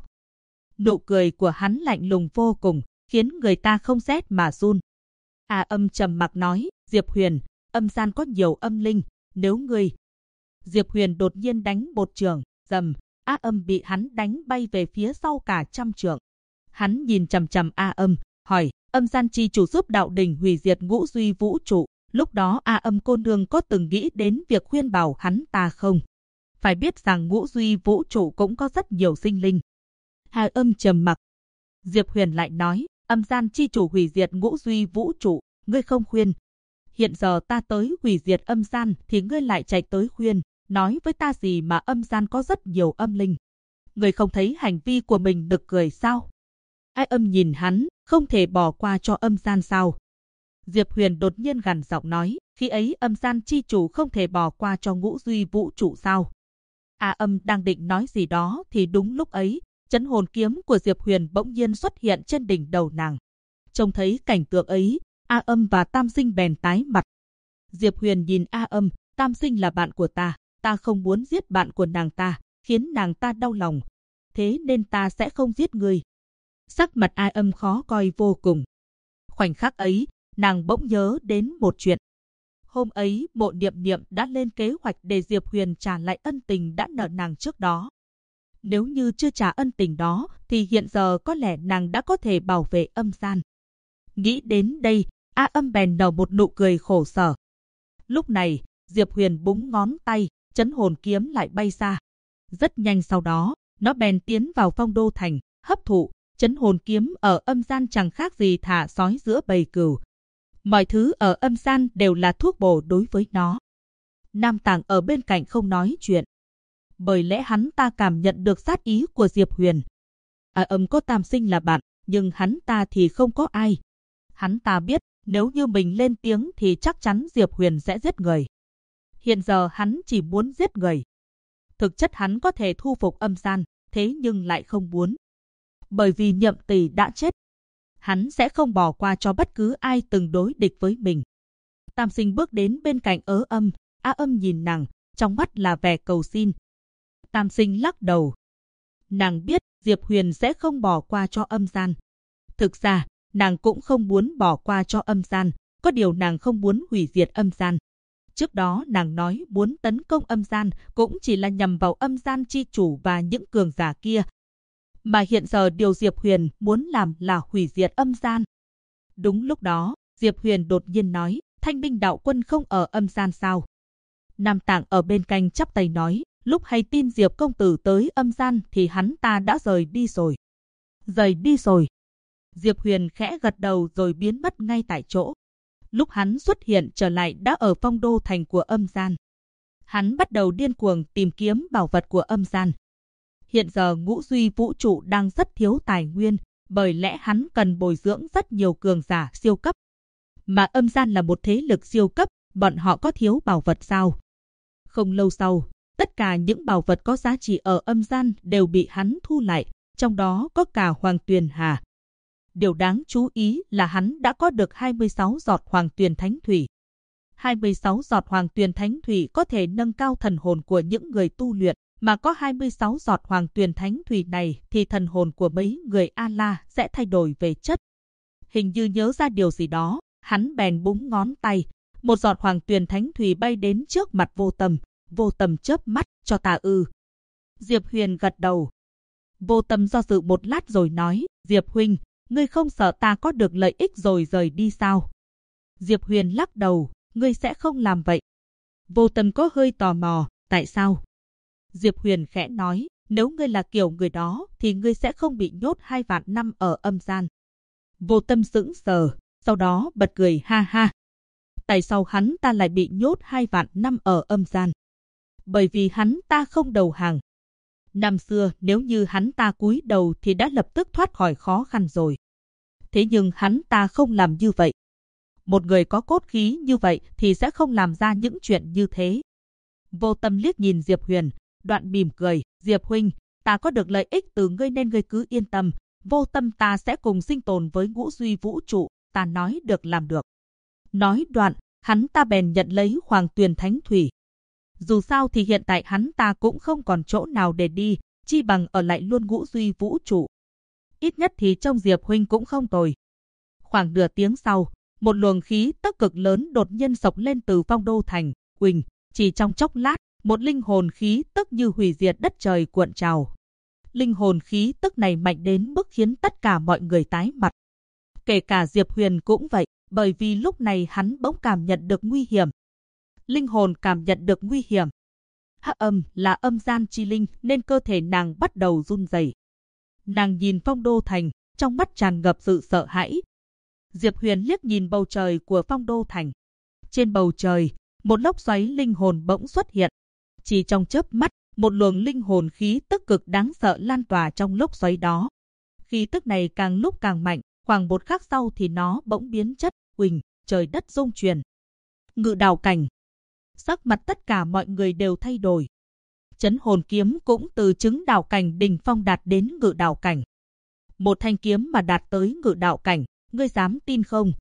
Nụ cười của hắn lạnh lùng vô cùng, khiến người ta không rét mà run. A Âm trầm mặc nói, Diệp Huyền, âm gian có nhiều âm linh, nếu ngươi... Diệp Huyền đột nhiên đánh một trường, rầm, A Âm bị hắn đánh bay về phía sau cả trăm trượng. Hắn nhìn chằm chằm A Âm, hỏi, âm gian chi chủ giúp đạo đình hủy diệt ngũ duy vũ trụ. Lúc đó A Âm cô nương có từng nghĩ đến việc khuyên bảo hắn ta không? Phải biết rằng ngũ duy vũ trụ cũng có rất nhiều sinh linh. A Âm trầm mặc. Diệp Huyền lại nói, âm gian chi chủ hủy diệt ngũ duy vũ trụ, ngươi không khuyên. Hiện giờ ta tới hủy diệt âm gian thì ngươi lại chạy tới khuyên, nói với ta gì mà âm gian có rất nhiều âm linh. Ngươi không thấy hành vi của mình nực cười sao? A Âm nhìn hắn, không thể bỏ qua cho âm gian sao? Diệp Huyền đột nhiên gằn giọng nói, khi ấy âm gian chi chủ không thể bỏ qua cho ngũ duy vũ trụ sao? A Âm đang định nói gì đó thì đúng lúc ấy, Chấn Hồn Kiếm của Diệp Huyền bỗng nhiên xuất hiện trên đỉnh đầu nàng. Trông thấy cảnh tượng ấy, A Âm và Tam Sinh bèn tái mặt. Diệp Huyền nhìn A Âm, Tam Sinh là bạn của ta không muốn giết bạn của nàng ta, khiến nàng ta đau lòng. Thế nên ta sẽ không giết ngươi. Sắc mặt A Âm khó coi vô cùng. Khoảnh khắc ấy, nàng bỗng nhớ đến một chuyện. Hôm ấy, Mộ Niệm Niệm đã lên kế hoạch để Diệp Huyền trả lại ân tình đã nợ nàng trước đó. Nếu như chưa trả ân tình đó, thì hiện giờ có lẽ nàng đã có thể bảo vệ âm gian. Nghĩ đến đây, A Âm bèn nở một nụ cười khổ sở. Lúc này, Diệp Huyền búng ngón tay, Chấn Hồn Kiếm lại bay ra. Rất nhanh sau đó, nó bèn tiến vào Phong Đô Thành, hấp thụ. Chấn Hồn Kiếm ở âm gian chẳng khác gì thả sói giữa bầy cừu. Mọi thứ ở âm gian đều là thuốc bổ đối với nó. Nam Tạng ở bên cạnh không nói chuyện. Bởi lẽ hắn ta cảm nhận được sát ý của Diệp Huyền. A Âm có Tam Sinh là bạn, nhưng hắn ta thì không có ai. Hắn ta biết, nếu như mình lên tiếng thì chắc chắn Diệp Huyền sẽ giết người. Hiện giờ hắn chỉ muốn giết người. Thực chất hắn có thể thu phục âm gian, thế nhưng lại không muốn. Bởi vì Nhậm Tỷ đã chết, hắn sẽ không bỏ qua cho bất cứ ai từng đối địch với mình. Tam Sinh bước đến bên cạnh Ớ Âm, A Âm nhìn nàng, trong mắt là vẻ cầu xin. Tam Sinh lắc đầu. Nàng biết Diệp Huyền sẽ không bỏ qua cho âm gian. Thực ra, nàng cũng không muốn bỏ qua cho âm gian, có điều nàng không muốn hủy diệt âm gian. Trước đó nàng nói muốn tấn công âm gian cũng chỉ là nhằm vào âm gian chi chủ và những cường giả kia. Mà hiện giờ điều Diệp Huyền muốn làm là hủy diệt âm gian. Đúng lúc đó, Diệp Huyền đột nhiên nói, Thanh Minh đạo quân không ở âm gian sao? Nam Tạng ở bên cạnh chắp tay nói, lúc hay tin Diệp công tử tới âm gian thì hắn ta đã rời đi rồi. Rời đi rồi. Diệp Huyền khẽ gật đầu rồi biến mất ngay tại chỗ. Lúc hắn xuất hiện trở lại đã ở Phong Đô Thành của âm gian. Hắn bắt đầu điên cuồng tìm kiếm bảo vật của âm gian. Hiện giờ ngũ duy vũ trụ đang rất thiếu tài nguyên, bởi lẽ hắn cần bồi dưỡng rất nhiều cường giả siêu cấp. Mà âm gian là một thế lực siêu cấp, bọn họ có thiếu bảo vật sao? Không lâu sau, tất cả những bảo vật có giá trị ở âm gian đều bị hắn thu lại, trong đó có cả Hoàng Tuyền Hà. Điều đáng chú ý là hắn đã có được 26 giọt Hoàng Tuyền Thánh Thủy. 26 giọt Hoàng Tuyền Thánh Thủy có thể nâng cao thần hồn của những người tu luyện, mà có 26 giọt Hoàng Tuyền Thánh Thủy này thì thần hồn của mấy người A-la sẽ thay đổi về chất. Hình như nhớ ra điều gì đó, hắn bèn búng ngón tay, một giọt Hoàng Tuyền Thánh Thủy bay đến trước mặt Vô Tâm chớp mắt, cho ta ư. Diệp Huyền gật đầu. Vô Tâm do dự một lát rồi nói, Diệp huynh, ngươi không sợ ta có được lợi ích rồi rời đi sao? Diệp Huyền lắc đầu, ngươi sẽ không làm vậy. Vô Tâm có hơi tò mò, tại sao? Diệp Huyền khẽ nói, nếu ngươi là kiểu người đó thì ngươi sẽ không bị nhốt 2 vạn năm ở âm gian. Vô Tâm sững sờ, sau đó bật cười ha ha. Tại sao hắn ta lại bị nhốt 2 vạn năm ở âm gian? Bởi vì hắn ta không đầu hàng. Năm xưa nếu như hắn ta cúi đầu thì đã lập tức thoát khỏi khó khăn rồi. Thế nhưng hắn ta không làm như vậy. Một người có cốt khí như vậy thì sẽ không làm ra những chuyện như thế. Vô Tâm liếc nhìn Diệp Huyền, đoạn mỉm cười, Diệp huynh, ta có được lợi ích từ ngươi nên ngươi cứ yên tâm. Vô Tâm ta sẽ cùng sinh tồn với ngũ duy vũ trụ, ta nói được làm được. Nói đoạn, hắn ta bèn nhận lấy Hoàng Tuyền Thánh Thủy. Dù sao thì hiện tại hắn ta cũng không còn chỗ nào để đi, chi bằng ở lại luôn ngũ duy vũ trụ. Ít nhất thì trông Diệp huynh cũng không tồi. Khoảng nửa tiếng sau, một luồng khí tức cực lớn đột nhiên xộc lên từ Phong Đô Thành, Quỳnh, chỉ trong chốc lát, một linh hồn khí tức như hủy diệt đất trời cuộn trào. Linh hồn khí tức này mạnh đến mức khiến tất cả mọi người tái mặt. Kể cả Diệp Huyền cũng vậy, bởi vì lúc này hắn bỗng cảm nhận được nguy hiểm. Linh hồn cảm nhận được nguy hiểm. Hắc âm là âm gian chi linh nên cơ thể nàng bắt đầu run rẩy. Nàng nhìn Phong Đô Thành, trong mắt tràn ngập sự sợ hãi. Diệp Huyền liếc nhìn bầu trời của Phong Đô Thành. Trên bầu trời, một lốc xoáy linh hồn bỗng xuất hiện. Chỉ trong chớp mắt, một luồng linh hồn khí tức cực đáng sợ lan tỏa trong lốc xoáy đó. Khí tức này càng lúc càng mạnh, khoảng một khắc sau thì nó bỗng biến chất, Quỳnh, trời đất rung chuyển. Ngự đạo cảnh. Sắc mặt tất cả mọi người đều thay đổi. Chấn hồn kiếm cũng từ chứng đạo cảnh đỉnh phong đạt đến ngự đạo cảnh. Một thanh kiếm mà đạt tới ngự đạo cảnh, ngươi dám tin không?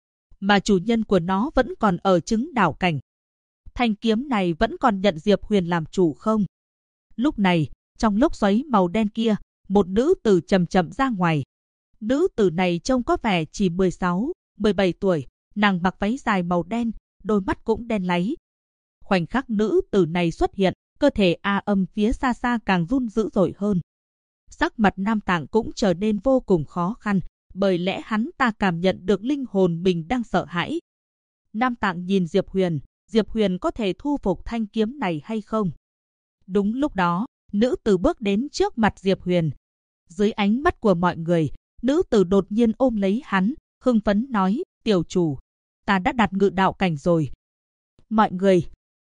Mà chủ nhân của nó vẫn còn ở chứng đạo cảnh. Thanh kiếm này vẫn còn nhận Diệp Huyền làm chủ không? Lúc này, trong lốc xoáy màu đen kia, một nữ tử chậm chậm ra ngoài. Nữ tử này trông có vẻ chỉ 16, 17 tuổi, nàng mặc váy dài màu đen, đôi mắt cũng đen láy. Khoảnh khắc nữ tử này xuất hiện, cơ thể A Âm phía xa xa càng run dữ dội hơn. Sắc mặt Nam Tạng cũng trở nên vô cùng khó khăn, bởi lẽ hắn ta cảm nhận được linh hồn mình đang sợ hãi. Nam Tạng nhìn Diệp Huyền có thể thu phục thanh kiếm này hay không? Đúng lúc đó, nữ tử bước đến trước mặt Diệp Huyền. Dưới ánh mắt của mọi người, nữ tử đột nhiên ôm lấy hắn, hưng phấn nói, tiểu chủ, ta đã đạt ngự đạo cảnh rồi. Mọi người,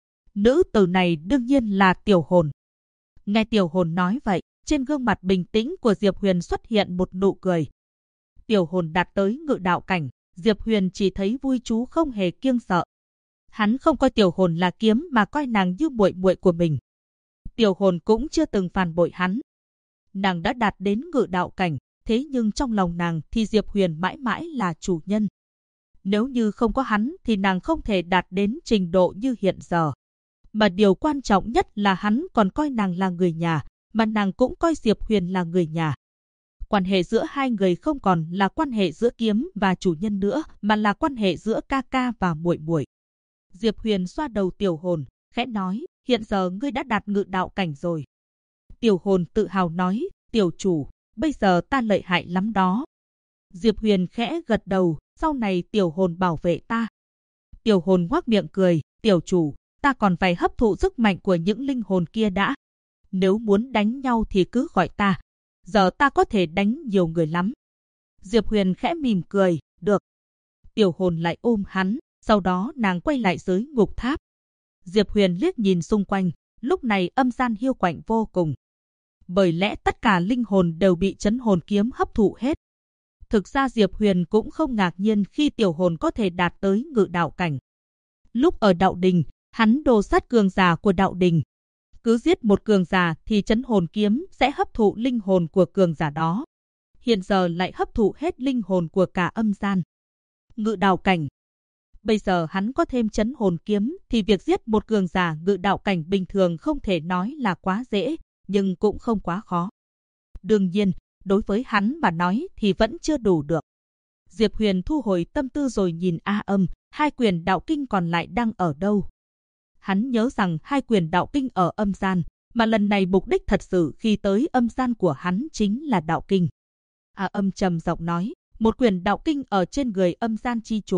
nữ tử này đương nhiên là Tiểu Hồn. Nghe Tiểu Hồn nói vậy, trên gương mặt bình tĩnh của Diệp Huyền xuất hiện một nụ cười. Tiểu Hồn đạt tới ngự đạo cảnh, Diệp Huyền chỉ thấy vui chú không hề kiêng sợ. Hắn không coi Tiểu Hồn là kiếm mà coi nàng như muội muội của mình. Tiểu Hồn cũng chưa từng phản bội hắn. Nàng đã đạt đến ngự đạo cảnh, thế nhưng trong lòng nàng thì Diệp Huyền mãi mãi là chủ nhân. Nếu như không có hắn thì nàng không thể đạt đến trình độ như hiện giờ. Mà điều quan trọng nhất là hắn còn coi nàng là người nhà, mà nàng cũng coi Diệp Huyền là người nhà. Quan hệ giữa hai người không còn là quan hệ giữa kiếm và chủ nhân nữa, mà là quan hệ giữa ca ca và muội muội. Diệp Huyền xoa đầu Tiểu Hồn, khẽ nói, hiện giờ ngươi đã đạt ngự đạo cảnh rồi. Tiểu Hồn tự hào nói, tiểu chủ, bây giờ ta lợi hại lắm đó. Diệp Huyền khẽ gật đầu, sau này Tiểu Hồn bảo vệ ta. Tiểu Hồn ngoác miệng cười, tiểu chủ, ta còn phải hấp thụ sức mạnh của những linh hồn kia đã. Nếu muốn đánh nhau thì cứ gọi ta. Giờ ta có thể đánh nhiều người lắm. Diệp Huyền khẽ mỉm cười, được. Tiểu Hồn lại ôm hắn, sau đó nàng quay lại giới ngục tháp. Diệp Huyền liếc nhìn xung quanh, lúc này âm gian hiu quạnh vô cùng. Bởi lẽ tất cả linh hồn đều bị chấn hồn kiếm hấp thụ hết. Thực ra Diệp Huyền cũng không ngạc nhiên khi Tiểu Hồn có thể đạt tới ngự đạo cảnh. Lúc ở đạo đình, hắn đồ sát cường giả của đạo đình. Cứ giết một cường giả thì chấn hồn kiếm sẽ hấp thụ linh hồn của cường giả đó. Hiện giờ lại hấp thụ hết linh hồn của cả âm gian. Ngự đạo cảnh. Bây giờ hắn có thêm chấn hồn kiếm thì việc giết một cường giả ngự đạo cảnh bình thường không thể nói là quá dễ, nhưng cũng không quá khó. Đương nhiên, đối với hắn mà nói thì vẫn chưa đủ được. Diệp Huyền thu hồi tâm tư rồi nhìn A Âm, hai quyền đạo kinh còn lại đang ở đâu? Hắn nhớ rằng hai quyền đạo kinh ở âm gian, mà lần này mục đích thật sự khi tới âm gian của hắn chính là đạo kinh. A Âm trầm giọng nói, một quyền đạo kinh ở trên người âm gian chi chủ,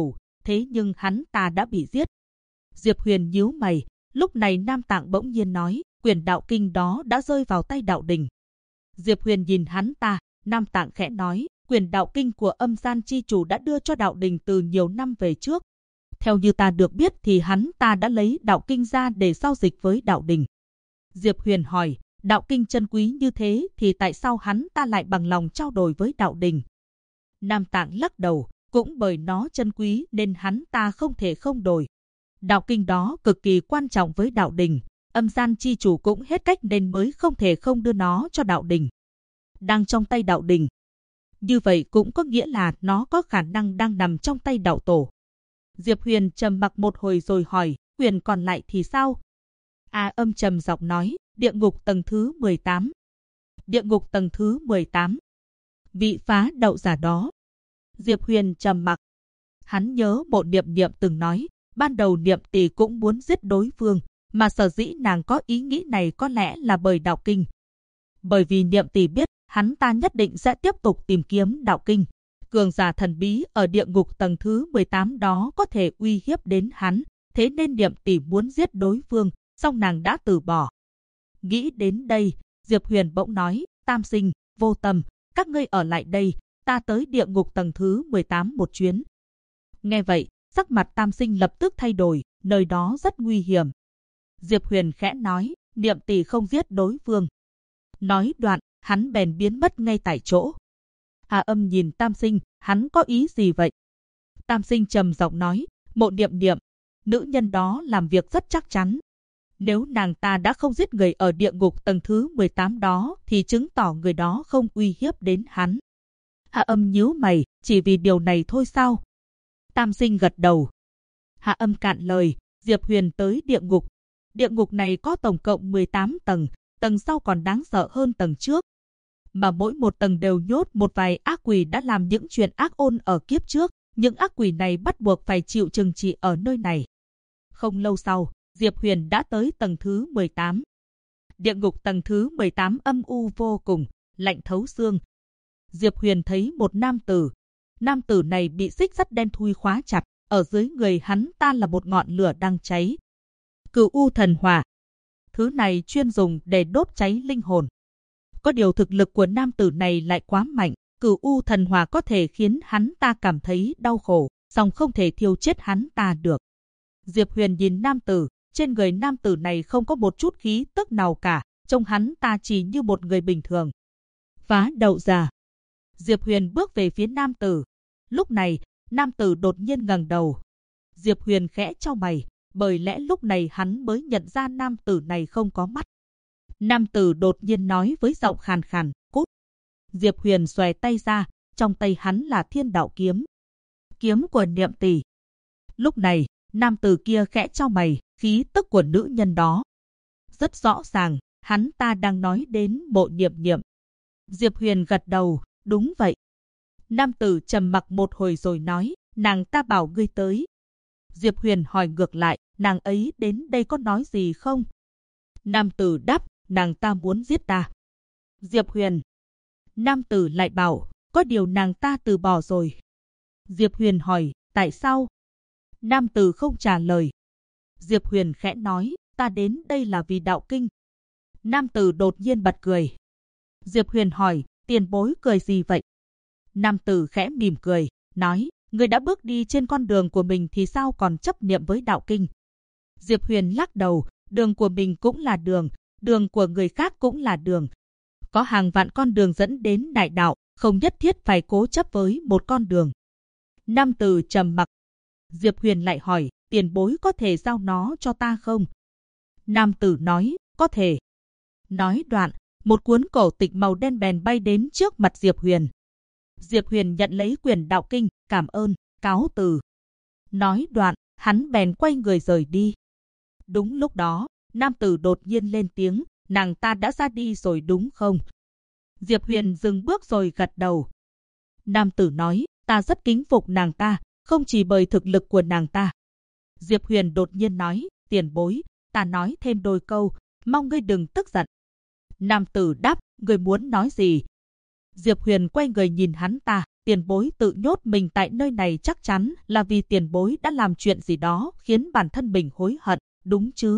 thế nhưng hắn ta đã bị giết. Diệp Huyền nhíu mày, lúc này Nam Tạng bỗng nhiên nói, quyển đạo kinh đó đã rơi vào tay Đạo Đình. Diệp Huyền nhìn hắn ta, Nam Tạng khẽ nói, quyển đạo kinh của Âm Gian Chi Chủ đã đưa cho Đạo Đình từ nhiều năm về trước. Theo như ta được biết thì hắn ta đã lấy đạo kinh ra để giao dịch với Đạo Đình. Diệp Huyền hỏi, đạo kinh chân quý như thế thì tại sao hắn ta lại bằng lòng trao đổi với Đạo Đình? Nam Tạng lắc đầu, cũng bởi nó chân quý nên hắn ta không thể không đổi. Đạo kinh đó cực kỳ quan trọng với Đạo Đình, Âm Gian Chi Chủ cũng hết cách nên mới không thể không đưa nó cho Đạo Đình. Đang trong tay Đạo Đình. Như vậy cũng có nghĩa là nó có khả năng đang nằm trong tay Đạo Tổ. Diệp Huyền trầm mặc một hồi rồi hỏi, quyền còn lại thì sao? A Âm trầm giọng nói, địa ngục tầng thứ 18. Địa ngục tầng thứ 18. Vị phá đậu giả đó. Diệp Huyền trầm mặc. Hắn nhớ Mộ Niệm Niệm từng nói, ban đầu Niệm tỷ cũng muốn giết đối phương, mà sở dĩ nàng có ý nghĩ này có lẽ là bởi đạo kinh. Bởi vì Niệm tỷ biết, hắn ta nhất định sẽ tiếp tục tìm kiếm đạo kinh. Cường giả thần bí ở địa ngục tầng thứ 18 đó có thể uy hiếp đến hắn, thế nên Niệm tỷ muốn giết đối phương, song nàng đã từ bỏ. Nghĩ đến đây, Diệp Huyền bỗng nói, Tam Sinh, Vô Tâm, các ngươi ở lại đây, ta tới địa ngục tầng thứ 18 một chuyến. Nghe vậy, sắc mặt Tam Sinh lập tức thay đổi, nơi đó rất nguy hiểm. Diệp Huyền khẽ nói, Niệm tỷ không giết đối phương. Nói đoạn, hắn bèn biến mất ngay tại chỗ. A Âm nhìn Tam Sinh, hắn có ý gì vậy? Tam Sinh trầm giọng nói, Mộ Niệm Niệm, nữ nhân đó làm việc rất chắc chắn. Nếu nàng ta đã không giết người ở địa ngục tầng thứ 18 đó thì chứng tỏ người đó không uy hiếp đến hắn. A Âm nhíu mày, chỉ vì điều này thôi sao? Tam Sinh gật đầu. Hạ Âm cạn lời, Diệp Huyền tới địa ngục. Địa ngục này có tổng cộng 18 tầng, tầng sau còn đáng sợ hơn tầng trước. Mà mỗi một tầng đều nhốt một vài ác quỷ đã làm những chuyện ác ôn ở kiếp trước. Những ác quỷ này bắt buộc phải chịu trừng trị ở nơi này. Không lâu sau, Diệp Huyền đã tới tầng thứ 18. Địa ngục tầng thứ 18 âm u vô cùng, lạnh thấu xương. Diệp Huyền thấy một nam tử. Nam tử này bị xích sắt đen thui khóa chặt, ở dưới người hắn ta là một ngọn lửa đang cháy. Cửu U Thần Hỏa. Thứ này chuyên dùng để đốt cháy linh hồn. Có điều thực lực của nam tử này lại quá mạnh, Cửu U Thần Hỏa có thể khiến hắn ta cảm thấy đau khổ, song không thể thiêu chết hắn ta được. Diệp Huyền nhìn nam tử, trên người nam tử này không có một chút khí tức nào cả, trông hắn ta chỉ như một người bình thường. Phá đậu giả. Diệp Huyền bước về phía nam tử. Lúc này, nam tử đột nhiên ngẩng đầu. Diệp Huyền khẽ chau mày, bởi lẽ lúc này hắn mới nhận ra nam tử này không có mắt. Nam tử đột nhiên nói với giọng khàn khàn, cút. Diệp Huyền xòe tay ra, trong tay hắn là Thiên Đạo Kiếm. Kiếm của Niệm tỷ. Lúc này, nam tử kia khẽ chau mày, khí tức của nữ nhân đó. Rất rõ ràng, hắn ta đang nói đến Mộ Niệm Niệm. Diệp Huyền gật đầu, đúng vậy. Nam tử trầm mặc một hồi rồi nói, nàng ta bảo ngươi tới. Diệp Huyền hỏi ngược lại, nàng ấy đến đây có nói gì không? Nam tử đáp, nàng ta muốn giết ta. Diệp Huyền. Nam tử lại bảo, có điều nàng ta từ bỏ rồi. Diệp Huyền hỏi, tại sao? Nam tử không trả lời. Diệp Huyền khẽ nói, ta đến đây là vì đạo kinh. Nam tử đột nhiên bật cười. Diệp Huyền hỏi, tiền bối cười gì vậy? Nam tử khẽ mỉm cười, nói, người đã bước đi trên con đường của mình thì sao còn chấp niệm với đạo kinh? Diệp Huyền lắc đầu, đường của mình cũng là đường, đường của người khác cũng là đường. Có hàng vạn con đường dẫn đến đại đạo, không nhất thiết phải cố chấp với một con đường. Nam tử trầm mặc. Diệp Huyền lại hỏi, tiền bối có thể giao nó cho ta không? Nam tử nói, có thể. Nói đoạn, một cuốn cổ tịch màu đen bèn bay đến trước mặt Diệp Huyền. Diệp Huyền nhận lấy quyển đạo kinh, cảm ơn, cáo từ. Nói đoạn, hắn bèn quay người rời đi. Đúng lúc đó, nam tử đột nhiên lên tiếng, nàng ta đã ra đi rồi đúng không? Diệp Huyền dừng bước rồi gật đầu. Nam tử nói, ta rất kính phục nàng ta, không chỉ bởi thực lực của nàng ta. Diệp Huyền đột nhiên nói, tiền bối, ta nói thêm đôi câu, mong ngươi đừng tức giận. Nam tử đáp, ngươi muốn nói gì? Diệp Huyền quay người nhìn hắn ta, tiền bối tự nhốt mình tại nơi này chắc chắn là vì tiền bối đã làm chuyện gì đó khiến bản thân mình hối hận, đúng chứ?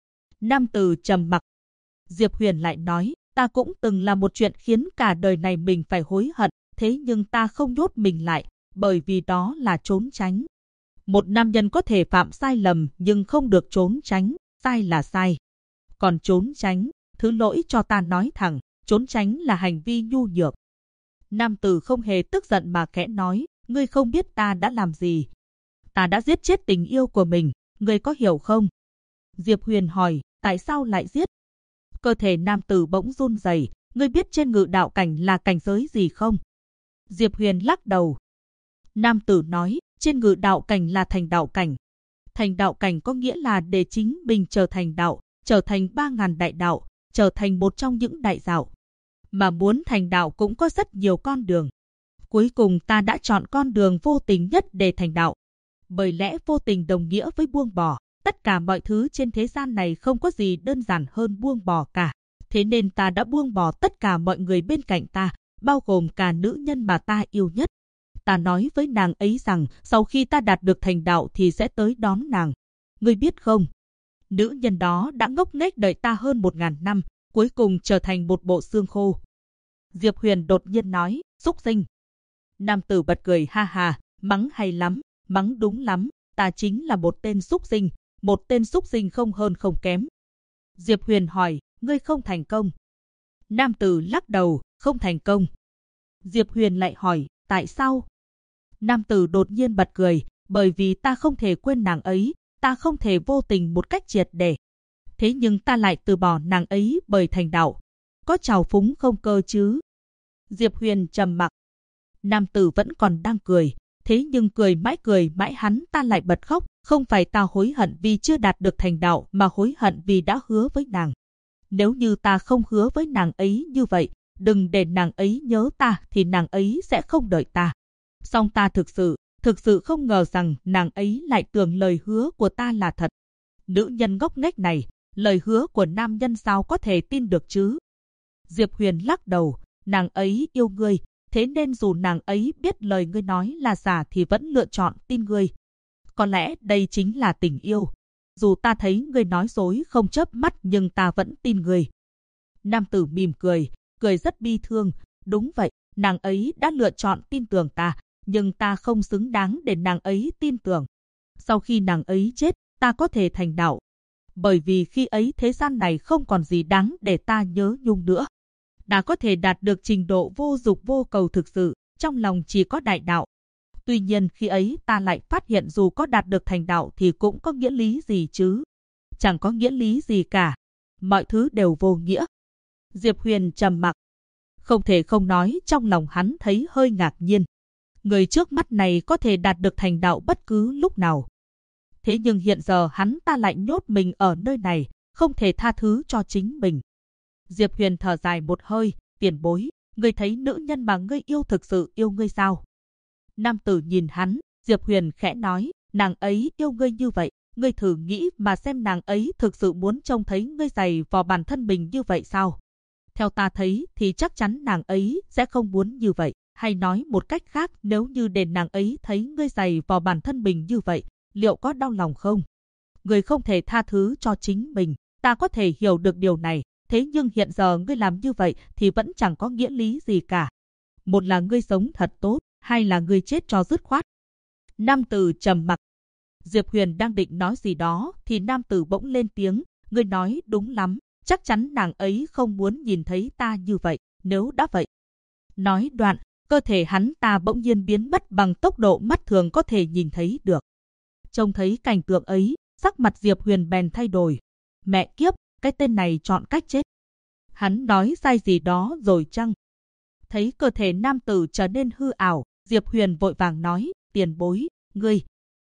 Nam tử trầm mặc. Diệp Huyền lại nói, ta cũng từng làm một chuyện khiến cả đời này mình phải hối hận, thế nhưng ta không nhốt mình lại, bởi vì đó là trốn tránh. Một nam nhân có thể phạm sai lầm nhưng không được trốn tránh, sai là sai. Còn trốn tránh, thứ lỗi cho ta nói thẳng, trốn tránh là hành vi nhu nhược. Nam tử không hề tức giận mà khẽ nói, ngươi không biết ta đã làm gì. Ta đã giết chết tình yêu của mình, ngươi có hiểu không? Diệp Huyền hỏi, tại sao lại giết? Cơ thể nam tử bỗng run rẩy, ngươi biết trên ngự đạo cảnh là cảnh giới gì không? Diệp Huyền lắc đầu. Nam tử nói, trên ngự đạo cảnh là thành đạo cảnh. Thành đạo cảnh có nghĩa là để chính mình trở thành đạo, trở thành 3.000 đại đạo, trở thành một trong những đại đạo. Mà muốn thành đạo cũng có rất nhiều con đường. Cuối cùng ta đã chọn con đường vô tình nhất để thành đạo. Bởi lẽ vô tình đồng nghĩa với buông bỏ. Tất cả mọi thứ trên thế gian này không có gì đơn giản hơn buông bỏ cả. Thế nên ta đã buông bỏ tất cả mọi người bên cạnh ta, bao gồm cả nữ nhân mà ta yêu nhất. Ta nói với nàng ấy rằng sau khi ta đạt được thành đạo thì sẽ tới đón nàng. Ngươi biết không? Nữ nhân đó đã ngốc nghếch đợi ta hơn 1.000 năm, cuối cùng trở thành một bộ xương khô. Diệp Huyền đột nhiên nói, xúc sinh. Nam tử bật cười ha ha, mắng hay lắm, mắng đúng lắm, ta chính là một tên xúc sinh, một tên xúc sinh không hơn không kém. Diệp Huyền hỏi, ngươi không thành công. Nam tử lắc đầu, không thành công. Diệp Huyền lại hỏi, tại sao? Nam tử đột nhiên bật cười, bởi vì ta không thể quên nàng ấy, ta không thể vô tình một cách triệt để. Thế nhưng ta lại từ bỏ nàng ấy bởi thành đạo. Có trào phúng không cơ chứ? Diệp Huyền trầm mặc. Nam tử vẫn còn đang cười, thế nhưng cười mãi hắn ta lại bật khóc. Không phải ta hối hận vì chưa đạt được thành đạo mà hối hận vì đã hứa với nàng. Nếu như ta không hứa với nàng ấy như vậy, đừng để nàng ấy nhớ ta thì nàng ấy sẽ không đợi ta. Song ta thực sự không ngờ rằng nàng ấy lại tưởng lời hứa của ta là thật. Nữ nhân ngốc nghếch này, lời hứa của nam nhân sao có thể tin được chứ? Diệp Huyền lắc đầu, nàng ấy yêu ngươi, thế nên dù nàng ấy biết lời ngươi nói là giả thì vẫn lựa chọn tin ngươi. Có lẽ đây chính là tình yêu. Dù ta thấy ngươi nói dối không chớp mắt nhưng ta vẫn tin ngươi. Nam tử mỉm cười, cười rất bi thương. Đúng vậy, nàng ấy đã lựa chọn tin tưởng ta, nhưng ta không xứng đáng để nàng ấy tin tưởng. Sau khi nàng ấy chết, ta có thể thành đạo. Bởi vì khi ấy thế gian này không còn gì đáng để ta nhớ nhung nữa. Đã có thể đạt được trình độ vô dục vô cầu thực sự, trong lòng chỉ có đại đạo. Tuy nhiên khi ấy ta lại phát hiện dù có đạt được thành đạo thì cũng có nghĩa lý gì chứ? Chẳng có nghĩa lý gì cả. Mọi thứ đều vô nghĩa. Diệp Huyền trầm mặc. Không thể không nói trong lòng hắn thấy hơi ngạc nhiên. Người trước mắt này có thể đạt được thành đạo bất cứ lúc nào. Thế nhưng hiện giờ hắn ta lại nhốt mình ở nơi này, không thể tha thứ cho chính mình. Diệp Huyền thở dài một hơi, tiền bối, ngươi thấy nữ nhân mà ngươi yêu thực sự yêu ngươi sao? Nam tử nhìn hắn, Diệp Huyền khẽ nói, nàng ấy yêu ngươi như vậy, ngươi thử nghĩ mà xem nàng ấy thực sự muốn trông thấy ngươi giày vò bản thân mình như vậy sao? Theo ta thấy thì chắc chắn nàng ấy sẽ không muốn như vậy, hay nói một cách khác nếu như để nàng ấy thấy ngươi giày vò bản thân mình như vậy, liệu có đau lòng không? Ngươi không thể tha thứ cho chính mình, ta có thể hiểu được điều này, thế nhưng hiện giờ ngươi làm như vậy thì vẫn chẳng có nghĩa lý gì cả. Một là ngươi sống thật tốt, hay là ngươi chết cho dứt khoát. Nam tử trầm mặc. Diệp Huyền đang định nói gì đó thì nam tử bỗng lên tiếng, ngươi nói đúng lắm, chắc chắn nàng ấy không muốn nhìn thấy ta như vậy, nếu đã vậy. Nói đoạn, cơ thể hắn ta bỗng nhiên biến mất bằng tốc độ mắt thường có thể nhìn thấy được. Trông thấy cảnh tượng ấy, sắc mặt Diệp Huyền bèn thay đổi. Mẹ kiếp, cái tên này chọn cách chết. Hắn nói sai gì đó rồi chăng? Thấy cơ thể nam tử trở nên hư ảo, Diệp Huyền vội vàng nói, tiền bối, ngươi.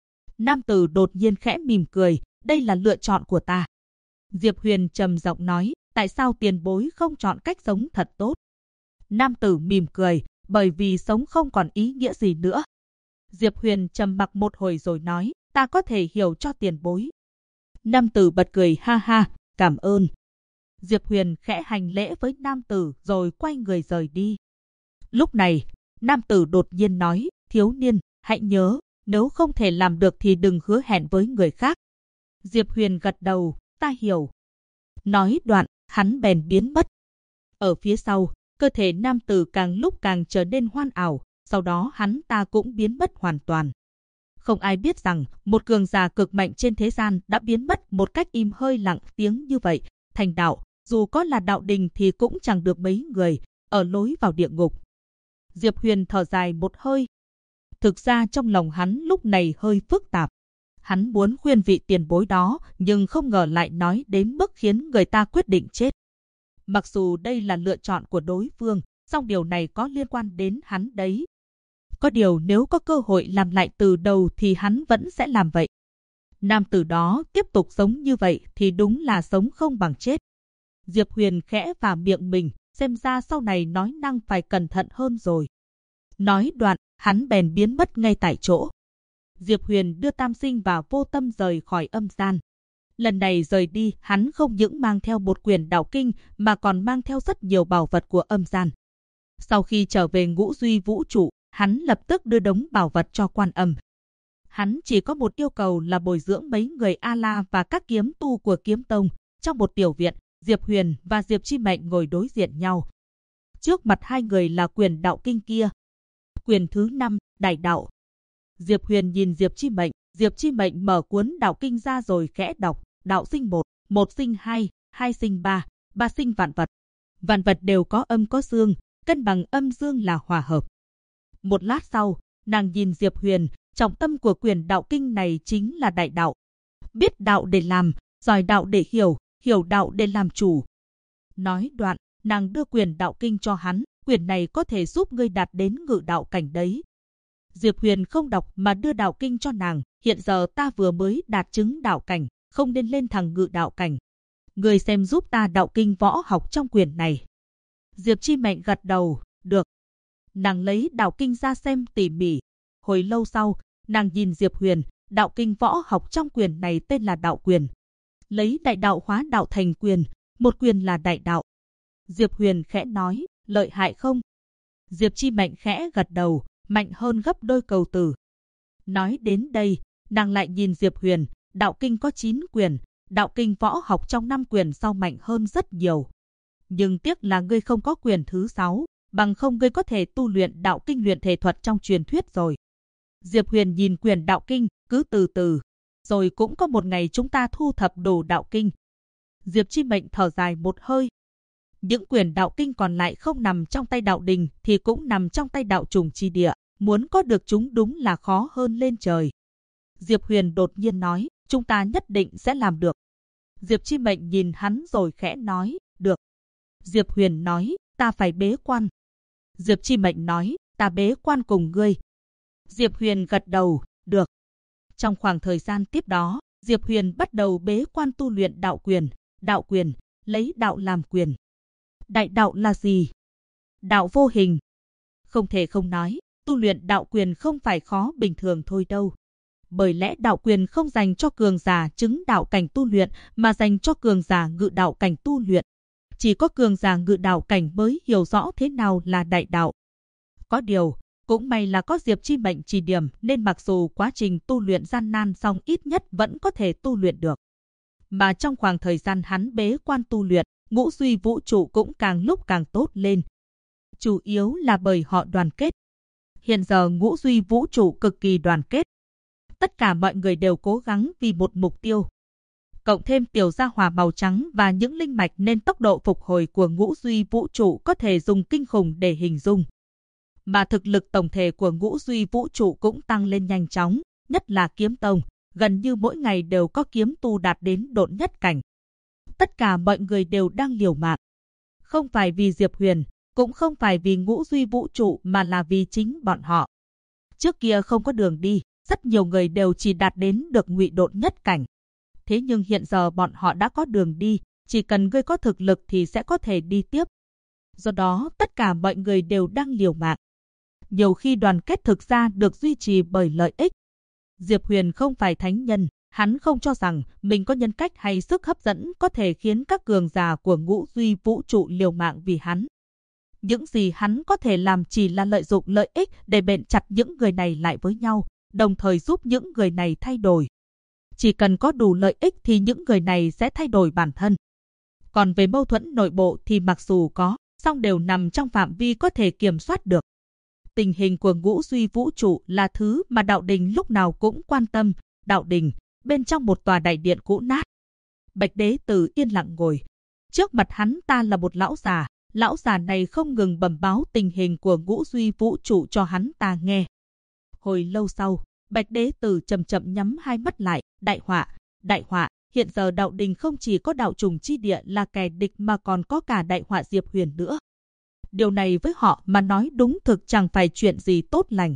Nam tử đột nhiên khẽ mỉm cười, đây là lựa chọn của ta. Diệp Huyền trầm giọng nói, tại sao tiền bối không chọn cách sống thật tốt? Nam tử mỉm cười, bởi vì sống không còn ý nghĩa gì nữa. Diệp Huyền trầm mặc một hồi rồi nói, ta có thể hiểu cho tiền bối. Nam tử bật cười ha ha, cảm ơn. Diệp Huyền khẽ hành lễ với nam tử rồi quay người rời đi. Lúc này, nam tử đột nhiên nói, thiếu niên, hãy nhớ, nếu không thể làm được thì đừng hứa hẹn với người khác. Diệp Huyền gật đầu, ta hiểu. Nói đoạn, hắn bèn biến mất. Ở phía sau, cơ thể nam tử càng lúc càng trở nên hoàn ảo, sau đó hắn ta cũng biến mất hoàn toàn. Không ai biết rằng, một cường giả cực mạnh trên thế gian đã biến mất một cách im hơi lặng tiếng như vậy. Thành đạo, dù có là đạo đình thì cũng chẳng được mấy người, ở lối vào địa ngục. Diệp Huyền thở dài một hơi. Thực ra trong lòng hắn lúc này hơi phức tạp. Hắn muốn khuyên vị tiền bối đó, nhưng không ngờ lại nói đến mức khiến người ta quyết định chết. Mặc dù đây là lựa chọn của đối phương, song điều này có liên quan đến hắn đấy. Có điều nếu có cơ hội làm lại từ đầu thì hắn vẫn sẽ làm vậy. Nam tử đó tiếp tục sống như vậy thì đúng là sống không bằng chết. Diệp Huyền khẽ vào miệng mình, xem ra sau này nói năng phải cẩn thận hơn rồi. Nói đoạn, hắn bèn biến mất ngay tại chỗ. Diệp Huyền đưa Tam Sinh và Vô Tâm rời khỏi âm gian. Lần này rời đi, hắn không những mang theo một quyển đạo kinh mà còn mang theo rất nhiều bảo vật của âm gian. Sau khi trở về Ngũ Duy Vũ Trụ, hắn lập tức đưa đống bảo vật cho Quan Âm. Hắn chỉ có một yêu cầu là bồi dưỡng mấy người A-la và các kiếm tu của Kiếm Tông. Trong một tiểu viện, Diệp Huyền và Diệp Chi Mệnh ngồi đối diện nhau. Trước mặt hai người là quyển đạo kinh kia. Quyển thứ 5, Đại Đạo. Diệp Huyền nhìn Diệp Chi Mệnh mở cuốn đạo kinh ra rồi khẽ đọc, đạo sinh 1, 1 sinh 2, 2 sinh 3, 3 sinh vạn vật. Vạn vật đều có âm có dương, cân bằng âm dương là hòa hợp. Một lát sau, nàng nhìn Diệp Huyền, trọng tâm của quyển đạo kinh này chính là đại đạo. Biết đạo để làm, giỏi đạo để hiểu, hiểu đạo để làm chủ. Nói đoạn, nàng đưa quyển đạo kinh cho hắn, quyển này có thể giúp ngươi đạt đến ngự đạo cảnh đấy. Diệp Huyền không đọc mà đưa đạo kinh cho nàng, hiện giờ ta vừa mới đạt chứng đạo cảnh, không nên lên thẳng ngự đạo cảnh. Ngươi xem giúp ta đạo kinh võ học trong quyển này. Diệp Chi Mệnh gật đầu, được. Nàng lấy đạo kinh ra xem tỉ mỉ. Hồi lâu sau, nàng nhìn Diệp Huyền, đạo kinh võ học trong quyển này tên là đạo quyền. Lấy đại đạo hóa đạo thành quyền, một quyền là đại đạo. Diệp Huyền khẽ nói, lợi hại không? Diệp Chi Mệnh khẽ gật đầu, mạnh hơn gấp đôi cầu tử. Nói đến đây, nàng lại nhìn Diệp Huyền, đạo kinh có 9 quyền, đạo kinh võ học trong 5 quyền sau mạnh hơn rất nhiều. Nhưng tiếc là ngươi không có quyền thứ 6, bằng không ngươi có thể tu luyện đạo kinh luyện thể thuật trong truyền thuyết rồi. Diệp Huyền nhìn quyền đạo kinh, cứ từ từ, rồi cũng có một ngày chúng ta thu thập đồ đạo kinh. Diệp Chi Mệnh thở dài một hơi. Những quyền đạo kinh còn lại không nằm trong tay đạo đình thì cũng nằm trong tay đạo trùng chi địa, muốn có được chúng đúng là khó hơn lên trời. Diệp Huyền đột nhiên nói, chúng ta nhất định sẽ làm được. Diệp Chi Mệnh nhìn hắn rồi khẽ nói, được. Diệp Huyền nói, ta phải bế quan. Diệp Chi Mệnh nói, ta bế quan cùng ngươi. Diệp Huyền gật đầu, được. Trong khoảng thời gian tiếp đó, Diệp Huyền bắt đầu bế quan tu luyện đạo quyền. Đạo quyền, lấy đạo làm quyền. Đại đạo là gì? Đạo vô hình. Không thể không nói, tu luyện đạo quyền không phải khó bình thường thôi đâu. Bởi lẽ đạo quyền không dành cho cường giả chứng đạo cảnh tu luyện, mà dành cho cường giả ngự đạo cảnh tu luyện. Chỉ có cường giả ngự đạo cảnh mới hiểu rõ thế nào là đại đạo. Có điều, cũng may là có Diệp Chi Mệnh chỉ điểm nên mặc dù quá trình tu luyện gian nan song ít nhất vẫn có thể tu luyện được. Mà trong khoảng thời gian hắn bế quan tu luyện, Ngũ Duy Vũ Trụ cũng càng lúc càng tốt lên. Chủ yếu là bởi họ đoàn kết. Hiện giờ Ngũ Duy Vũ Trụ cực kỳ đoàn kết. Tất cả mọi người đều cố gắng vì một mục tiêu. Cộng thêm tiểu gia hỏa màu trắng và những linh mạch nên tốc độ phục hồi của Ngũ Duy Vũ Trụ có thể dùng kinh khủng để hình dung. Mà thực lực tổng thể của Ngũ Duy Vũ Trụ cũng tăng lên nhanh chóng, nhất là Kiếm Tông, gần như mỗi ngày đều có kiếm tu đạt đến độn nhất cảnh. Tất cả mọi người đều đang liều mạng. Không phải vì Diệp Huyền, cũng không phải vì Ngũ Duy Vũ Trụ mà là vì chính bọn họ. Trước kia không có đường đi, rất nhiều người đều chỉ đạt đến được ngụy độn nhất cảnh. Thế nhưng hiện giờ bọn họ đã có đường đi, chỉ cần ngươi có thực lực thì sẽ có thể đi tiếp. Do đó tất cả mọi người đều đang liều mạng. Nhiều khi đoàn kết thực ra được duy trì bởi lợi ích. Diệp Huyền không phải thánh nhân, hắn không cho rằng mình có nhân cách hay sức hấp dẫn có thể khiến các cường giả của Ngũ Duy Vũ Trụ liều mạng vì hắn. Những gì hắn có thể làm chỉ là lợi dụng lợi ích để bện chặt những người này lại với nhau, đồng thời giúp những người này thay đổi. Chỉ cần có đủ lợi ích thì những người này sẽ thay đổi bản thân. Còn về mâu thuẫn nội bộ thì mặc dù có, song đều nằm trong phạm vi có thể kiểm soát được. Tình hình của ngũ duy vũ trụ là thứ mà đạo đình lúc nào cũng quan tâm. Đạo đình, bên trong một tòa đại điện cũ nát. Bạch Đế Tử yên lặng ngồi. Trước mặt hắn ta là một lão già này không ngừng bẩm báo tình hình của ngũ duy vũ trụ cho hắn ta nghe. Hồi lâu sau, Bạch Đế Tử chậm chậm nhắm hai mắt lại. Đại họa, hiện giờ đạo đình không chỉ có đạo trùng chi địa là kẻ địch mà còn có cả đại họa Diệp Huyền nữa. Điều này với họ mà nói đúng thực chẳng phải chuyện gì tốt lành.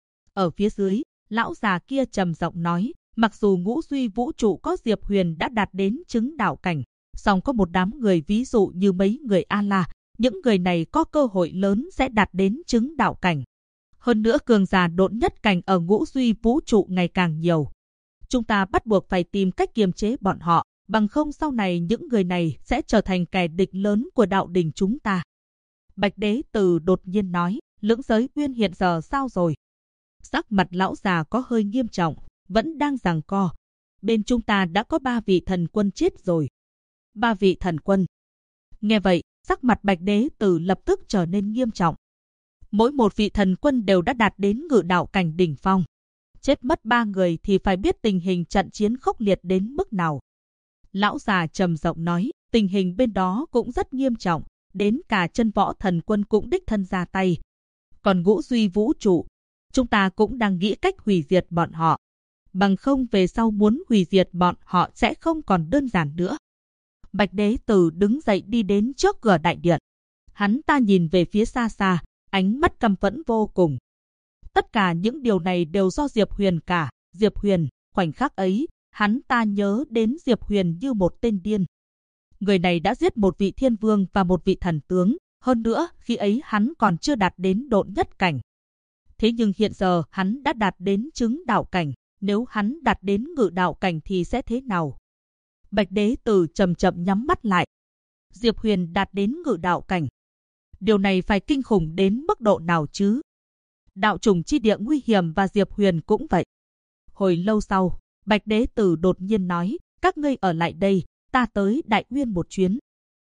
Ở phía dưới, lão già kia trầm giọng nói, mặc dù ngũ duy vũ trụ có Diệp Huyền đã đạt đến chứng đạo cảnh, song có một đám người ví dụ như mấy người A-la, những người này có cơ hội lớn sẽ đạt đến chứng đạo cảnh. Hơn nữa cường giả độn nhất cảnh ở ngũ duy vũ trụ ngày càng nhiều. Chúng ta bắt buộc phải tìm cách kiềm chế bọn họ, bằng không sau này những người này sẽ trở thành kẻ địch lớn của đạo đình chúng ta. Bạch Đế Tử đột nhiên nói, Lưỡng Giới Uyên hiện giờ sao rồi? Sắc mặt lão già có hơi nghiêm trọng, vẫn đang giằng co. Bên chúng ta đã có 3 vị thần quân chết rồi. 3 vị thần quân. Nghe vậy, sắc mặt Bạch Đế Tử lập tức trở nên nghiêm trọng. Mỗi một vị thần quân đều đã đạt đến ngự đạo cảnh đỉnh phong. Chết mất 3 người thì phải biết tình hình trận chiến khốc liệt đến mức nào. Lão già trầm giọng nói, tình hình bên đó cũng rất nghiêm trọng, đến cả chân võ thần quân cũng đích thân ra tay. Còn ngũ duy vũ trụ, chúng ta cũng đang nghĩ cách hủy diệt bọn họ. Bằng không về sau muốn hủy diệt bọn họ sẽ không còn đơn giản nữa. Bạch Đế Tử đứng dậy đi đến trước cửa đại điện. Hắn ta nhìn về phía xa xa, ánh mắt căm phẫn vô cùng. Tất cả những điều này đều do Diệp Huyền cả. Diệp Huyền, khoảnh khắc ấy, hắn ta nhớ đến Diệp Huyền như một tên điên. Người này đã giết một vị thiên vương và một vị thần tướng. Hơn nữa, khi ấy hắn còn chưa đạt đến độn nhất cảnh. Thế nhưng hiện giờ hắn đã đạt đến chứng đạo cảnh. Nếu hắn đạt đến ngự đạo cảnh thì sẽ thế nào? Bạch Đế Tử chậm chậm nhắm mắt lại. Diệp Huyền đạt đến ngự đạo cảnh. Điều này phải kinh khủng đến mức độ nào chứ? Đạo trùng chi địa nguy hiểm và Diệp Huyền cũng vậy. Hồi lâu sau, Bạch Đế Tử đột nhiên nói, các ngươi ở lại đây, ta tới Đại Uyên một chuyến.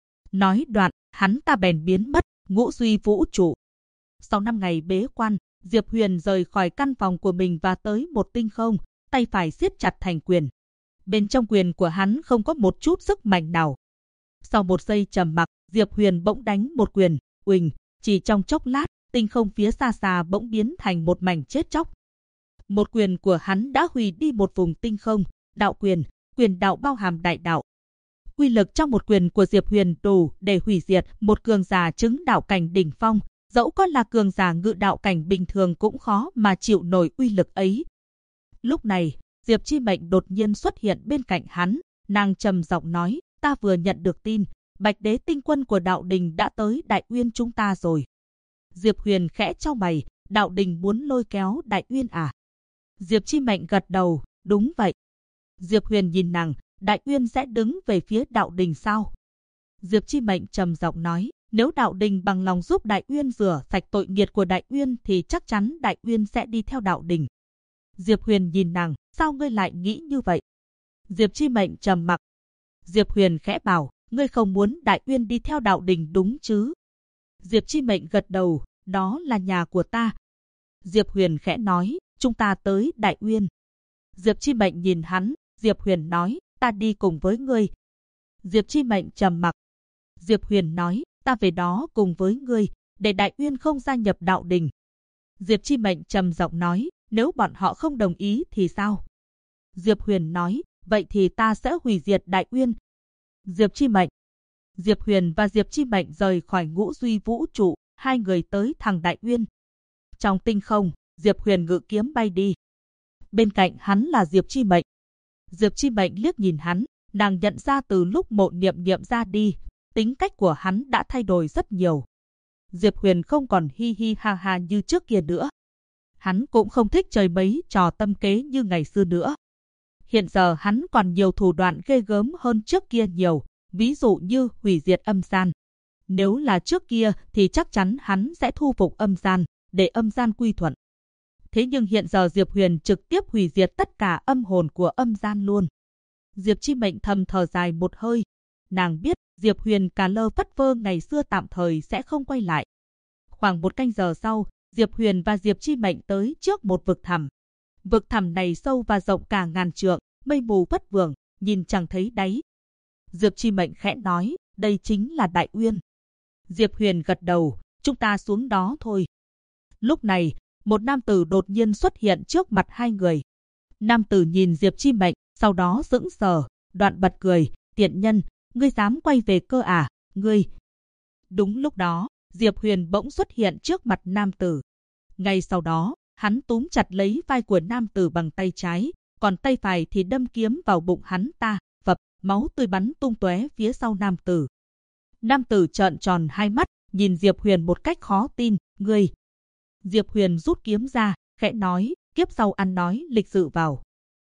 Nói đoạn, hắn ta bèn biến mất, ngũ duy vũ trụ. Sau 5 ngày bế quan, Diệp Huyền rời khỏi căn phòng của mình và tới một tinh không, tay phải siết chặt thành quyền. Bên trong quyền của hắn không có một chút sức mạnh nào. Sau một giây trầm mặc, Diệp Huyền bỗng đánh một quyền, uỳnh, chỉ trong chốc lát, tinh không phía xa xa bỗng biến thành một mảnh chết chóc. Một quyền của hắn đã hủy đi một vùng tinh không, đạo quyền, quyền đạo bao hàm đại đạo. Uy lực trong một quyền của Diệp Huyền đủ để hủy diệt một cường giả chứng đạo cảnh đỉnh phong, dẫu có là cường giả ngự đạo cảnh bình thường cũng khó mà chịu nổi uy lực ấy. Lúc này, Diệp Chi Mệnh đột nhiên xuất hiện bên cạnh hắn, nàng trầm giọng nói, ta vừa nhận được tin, Bạch Đế tinh quân của đạo đình đã tới Đại Uyên chúng ta rồi. Diệp Huyền khẽ chau mày, đạo đình muốn lôi kéo Đại Uyên à? Diệp Chi Mệnh gật đầu, đúng vậy. Diệp Huyền nhìn nàng, Đại Uyên sẽ đứng về phía đạo đình sao? Diệp Chi Mệnh trầm giọng nói, nếu đạo đình bằng lòng giúp Đại Uyên rửa sạch tội nghiệt của Đại Uyên thì chắc chắn Đại Uyên sẽ đi theo đạo đình. Diệp Huyền nhìn nàng, sao ngươi lại nghĩ như vậy? Diệp Chi Mệnh trầm mặc. Diệp Huyền khẽ bảo, ngươi không muốn Đại Uyên đi theo đạo đình đúng chứ? Diệp Chi Mệnh gật đầu, đó là nhà của ta. Diệp Huyền khẽ nói, chúng ta tới Đại Uyên. Diệp Chi Mệnh nhìn hắn, Diệp Huyền nói, ta đi cùng với ngươi. Diệp Chi Mệnh trầm mặc. Diệp Huyền nói, ta về đó cùng với ngươi, để Đại Uyên không gia nhập đạo đình. Diệp Chi Mệnh trầm giọng nói, nếu bọn họ không đồng ý thì sao? Diệp Huyền nói, vậy thì ta sẽ hủy diệt Đại Uyên. Diệp Chi Mệnh. Diệp Huyền và Diệp Chi Mệnh rời khỏi ngũ duy vũ trụ, hai người tới thẳng Đại Uyên. Trong tinh không, Diệp Huyền ngự kiếm bay đi. Bên cạnh hắn là Diệp Chi Mệnh. Diệp Chi Mệnh liếc nhìn hắn, nàng nhận ra từ lúc Mộ Niệm Niệm ra đi, tính cách của hắn đã thay đổi rất nhiều. Diệp Huyền không còn hi hi ha ha như trước kia nữa. Hắn cũng không thích chơi mấy trò tâm kế như ngày xưa nữa. Hiện giờ hắn còn nhiều thủ đoạn ghê gớm hơn trước kia nhiều, ví dụ như hủy diệt âm gian. Nếu là trước kia thì chắc chắn hắn sẽ thu phục âm gian, để âm gian quy thuận. Thế nhưng hiện giờ Diệp Huyền trực tiếp hủy diệt tất cả âm hồn của âm gian luôn. Diệp Chi Mệnh thầm thở dài một hơi. Nàng biết Diệp Huyền cà lơ phất phơ ngày xưa tạm thời sẽ không quay lại. Khoảng 1 canh giờ sau, Diệp Huyền và Diệp Chi Mệnh tới trước một vực thẳm. Vực thẳm này sâu và rộng cả ngàn trượng, mây mù vất vưởng, nhìn chẳng thấy đáy. Diệp Chi Mệnh khẽ nói, đây chính là Đại Uyên. Diệp Huyền gật đầu, chúng ta xuống đó thôi. Lúc này, một nam tử đột nhiên xuất hiện trước mặt hai người. Nam tử nhìn Diệp Chi Mệnh, sau đó sững sờ, đoạn bật cười, tiện nhân, ngươi dám quay về cơ à, ngươi. Đúng lúc đó, Diệp Huyền bỗng xuất hiện trước mặt nam tử. Ngay sau đó, hắn túm chặt lấy vai của nam tử bằng tay trái, còn tay phải thì đâm kiếm vào bụng hắn ta, phập, máu tươi bắn tung tóe phía sau nam tử. Nam tử trợn tròn hai mắt, nhìn Diệp Huyền một cách khó tin, ngươi. Diệp Huyền rút kiếm ra, khẽ nói, kiếp sau ăn nói lịch sự vào.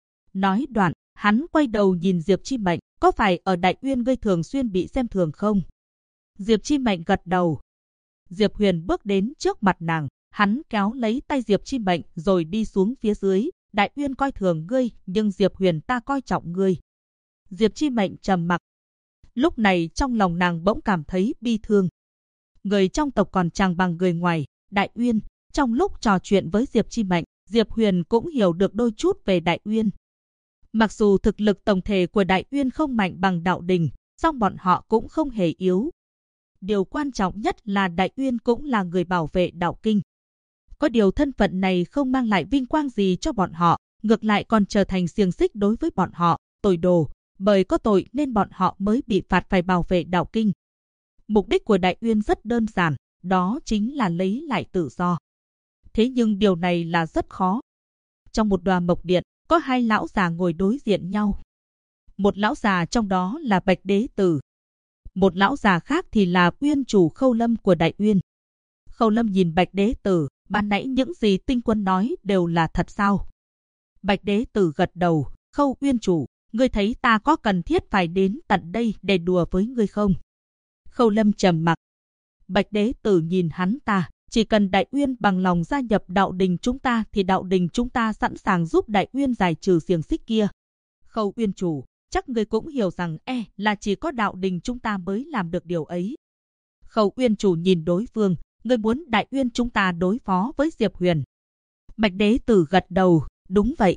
Nói đoạn, hắn quay đầu nhìn Diệp Chi Mệnh, có phải ở Đại Uyên ngươi thường xuyên bị xem thường không? Diệp Chi Mệnh gật đầu. Diệp Huyền bước đến trước mặt nàng, hắn kéo lấy tay Diệp Chi Mệnh rồi đi xuống phía dưới. Đại Uyên coi thường ngươi, nhưng Diệp Huyền ta coi trọng ngươi. Diệp Chi Mệnh trầm mặc. Lúc này trong lòng nàng bỗng cảm thấy bi thương. Người trong tộc còn chẳng bằng người ngoài. Đại Uyên, trong lúc trò chuyện với Diệp Chi Mệnh, Diệp Huyền cũng hiểu được đôi chút về Đại Uyên. Mặc dù thực lực tổng thể của Đại Uyên không mạnh bằng Đạo Đình, song bọn họ cũng không hề yếu. Điều quan trọng nhất là Đại Uyên cũng là người bảo vệ đạo kinh. Có điều thân phận này không mang lại vinh quang gì cho bọn họ, ngược lại còn trở thành xiềng xích đối với bọn họ, tội đồ. Bởi có tội nên bọn họ mới bị phạt phải bảo vệ đạo kinh. Mục đích của Đại Uyên rất đơn giản, đó chính là lấy lại tự do. Thế nhưng điều này là rất khó. Trong một tòa mộc điện, có hai lão già ngồi đối diện nhau. Một lão già trong đó là Bạch Đế Tử. Một lão già khác thì là Uyên chủ Khâu Lâm của Đại Uyên. Khâu Lâm nhìn Bạch Đế Tử, ban nãy những gì Tinh Quân nói đều là thật sao? Bạch Đế Tử gật đầu, Khâu Uyên chủ, ngươi thấy ta có cần thiết phải đến tận đây để đùa với ngươi không? Khâu Lâm trầm mặc. Bạch Đế Tử nhìn hắn ta, chỉ cần Đại Uyên bằng lòng gia nhập Đạo Đình chúng ta thì Đạo Đình chúng ta sẵn sàng giúp Đại Uyên giải trừ xiềng xích kia. Khâu Uyên chủ, chắc ngươi cũng hiểu rằng là chỉ có Đạo Đình chúng ta mới làm được điều ấy. Khâu Uyên chủ nhìn đối phương, ngươi muốn Đại Uyên chúng ta đối phó với Diệp Huyền. Bạch Đế Tử gật đầu, đúng vậy.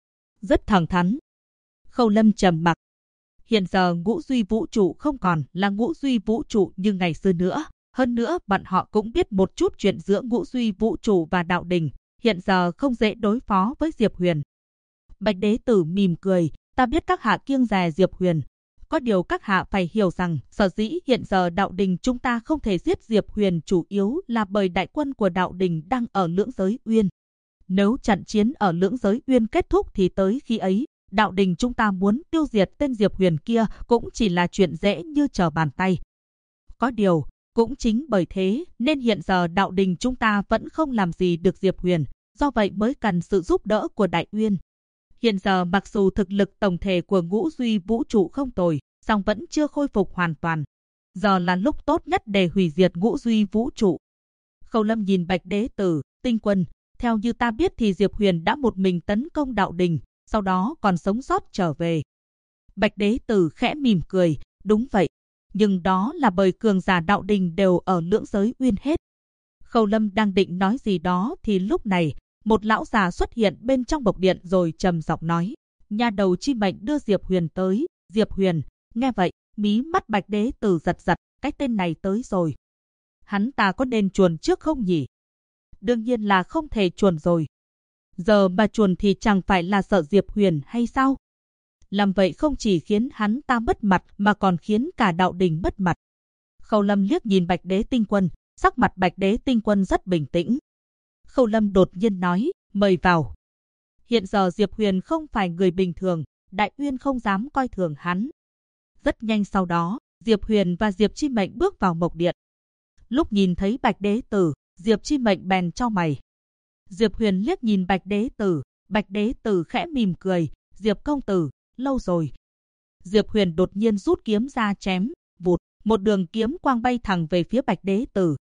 Rất thẳng thắn. Khâu Lâm trầm mặc. Hiện giờ Ngũ Duy Vũ trụ không còn là Ngũ Duy Vũ trụ như ngày xưa nữa. Hơn nữa bọn họ cũng biết một chút chuyện giữa Ngũ Duy Vũ trụ và Đạo Đình. Hiện giờ không dễ đối phó với Diệp Huyền. Bạch Đế Tử mỉm cười. Ta biết các hạ kiêng dè Diệp Huyền. Có điều các hạ phải hiểu rằng sở dĩ hiện giờ Đạo Đình chúng ta không thể giết Diệp Huyền chủ yếu là bởi đại quân của Đạo Đình đang ở Lưỡng Giới Uyên. Nếu trận chiến ở Lưỡng Giới Uyên kết thúc thì tới khi ấy, Đạo Đình chúng ta muốn tiêu diệt tên Diệp Huyền kia cũng chỉ là chuyện dễ như trở bàn tay. Có điều, cũng chính bởi thế nên hiện giờ Đạo Đình chúng ta vẫn không làm gì được Diệp Huyền, do vậy mới cần sự giúp đỡ của Đại Uyên. Hiện giờ mặc dù thực lực tổng thể của Ngũ Duy Vũ trụ không tồi, song vẫn chưa khôi phục hoàn toàn. Giờ là lúc tốt nhất để hủy diệt Ngũ Duy Vũ trụ. Khâu Lâm nhìn Bạch Đế Tử, Tinh Quân, theo như ta biết thì Diệp Huyền đã một mình tấn công Đạo Đình, sau đó còn sống sót trở về. Bạch Đế Tử khẽ mỉm cười, đúng vậy, nhưng đó là bởi cường giả Đạo Đình đều ở Lưỡng Giới Uyên hết. Khâu Lâm đang định nói gì đó thì lúc này, một lão già xuất hiện bên trong bộc điện rồi trầm giọng nói, nha đầu Chi Mệnh đưa Diệp Huyền tới. Diệp Huyền, nghe vậy, mí mắt Bạch Đế Tử giật giật, cái tên này tới rồi. Hắn ta có nên chuồn trước không nhỉ? Đương nhiên là không thể chuồn rồi. Giờ mà chuồn thì chẳng phải là sợ Diệp Huyền hay sao? Làm vậy không chỉ khiến hắn ta mất mặt mà còn khiến cả Đạo Đình mất mặt. Khâu Lâm liếc nhìn Bạch Đế Tinh Quân, sắc mặt Bạch Đế Tinh Quân rất bình tĩnh. Khâu Lâm đột nhiên nói, mời vào. Hiện giờ Diệp Huyền không phải người bình thường, Đại Uyên không dám coi thường hắn. Rất nhanh sau đó, Diệp Huyền và Diệp Chi Mệnh bước vào mộc điện. Lúc nhìn thấy Bạch Đế Tử, Diệp Chi Mệnh bèn chau mày. Diệp Huyền liếc nhìn Bạch Đế Tử khẽ mỉm cười, Diệp công tử, lâu rồi. Diệp Huyền đột nhiên rút kiếm ra chém, vụt, một đường kiếm quang bay thẳng về phía Bạch Đế Tử.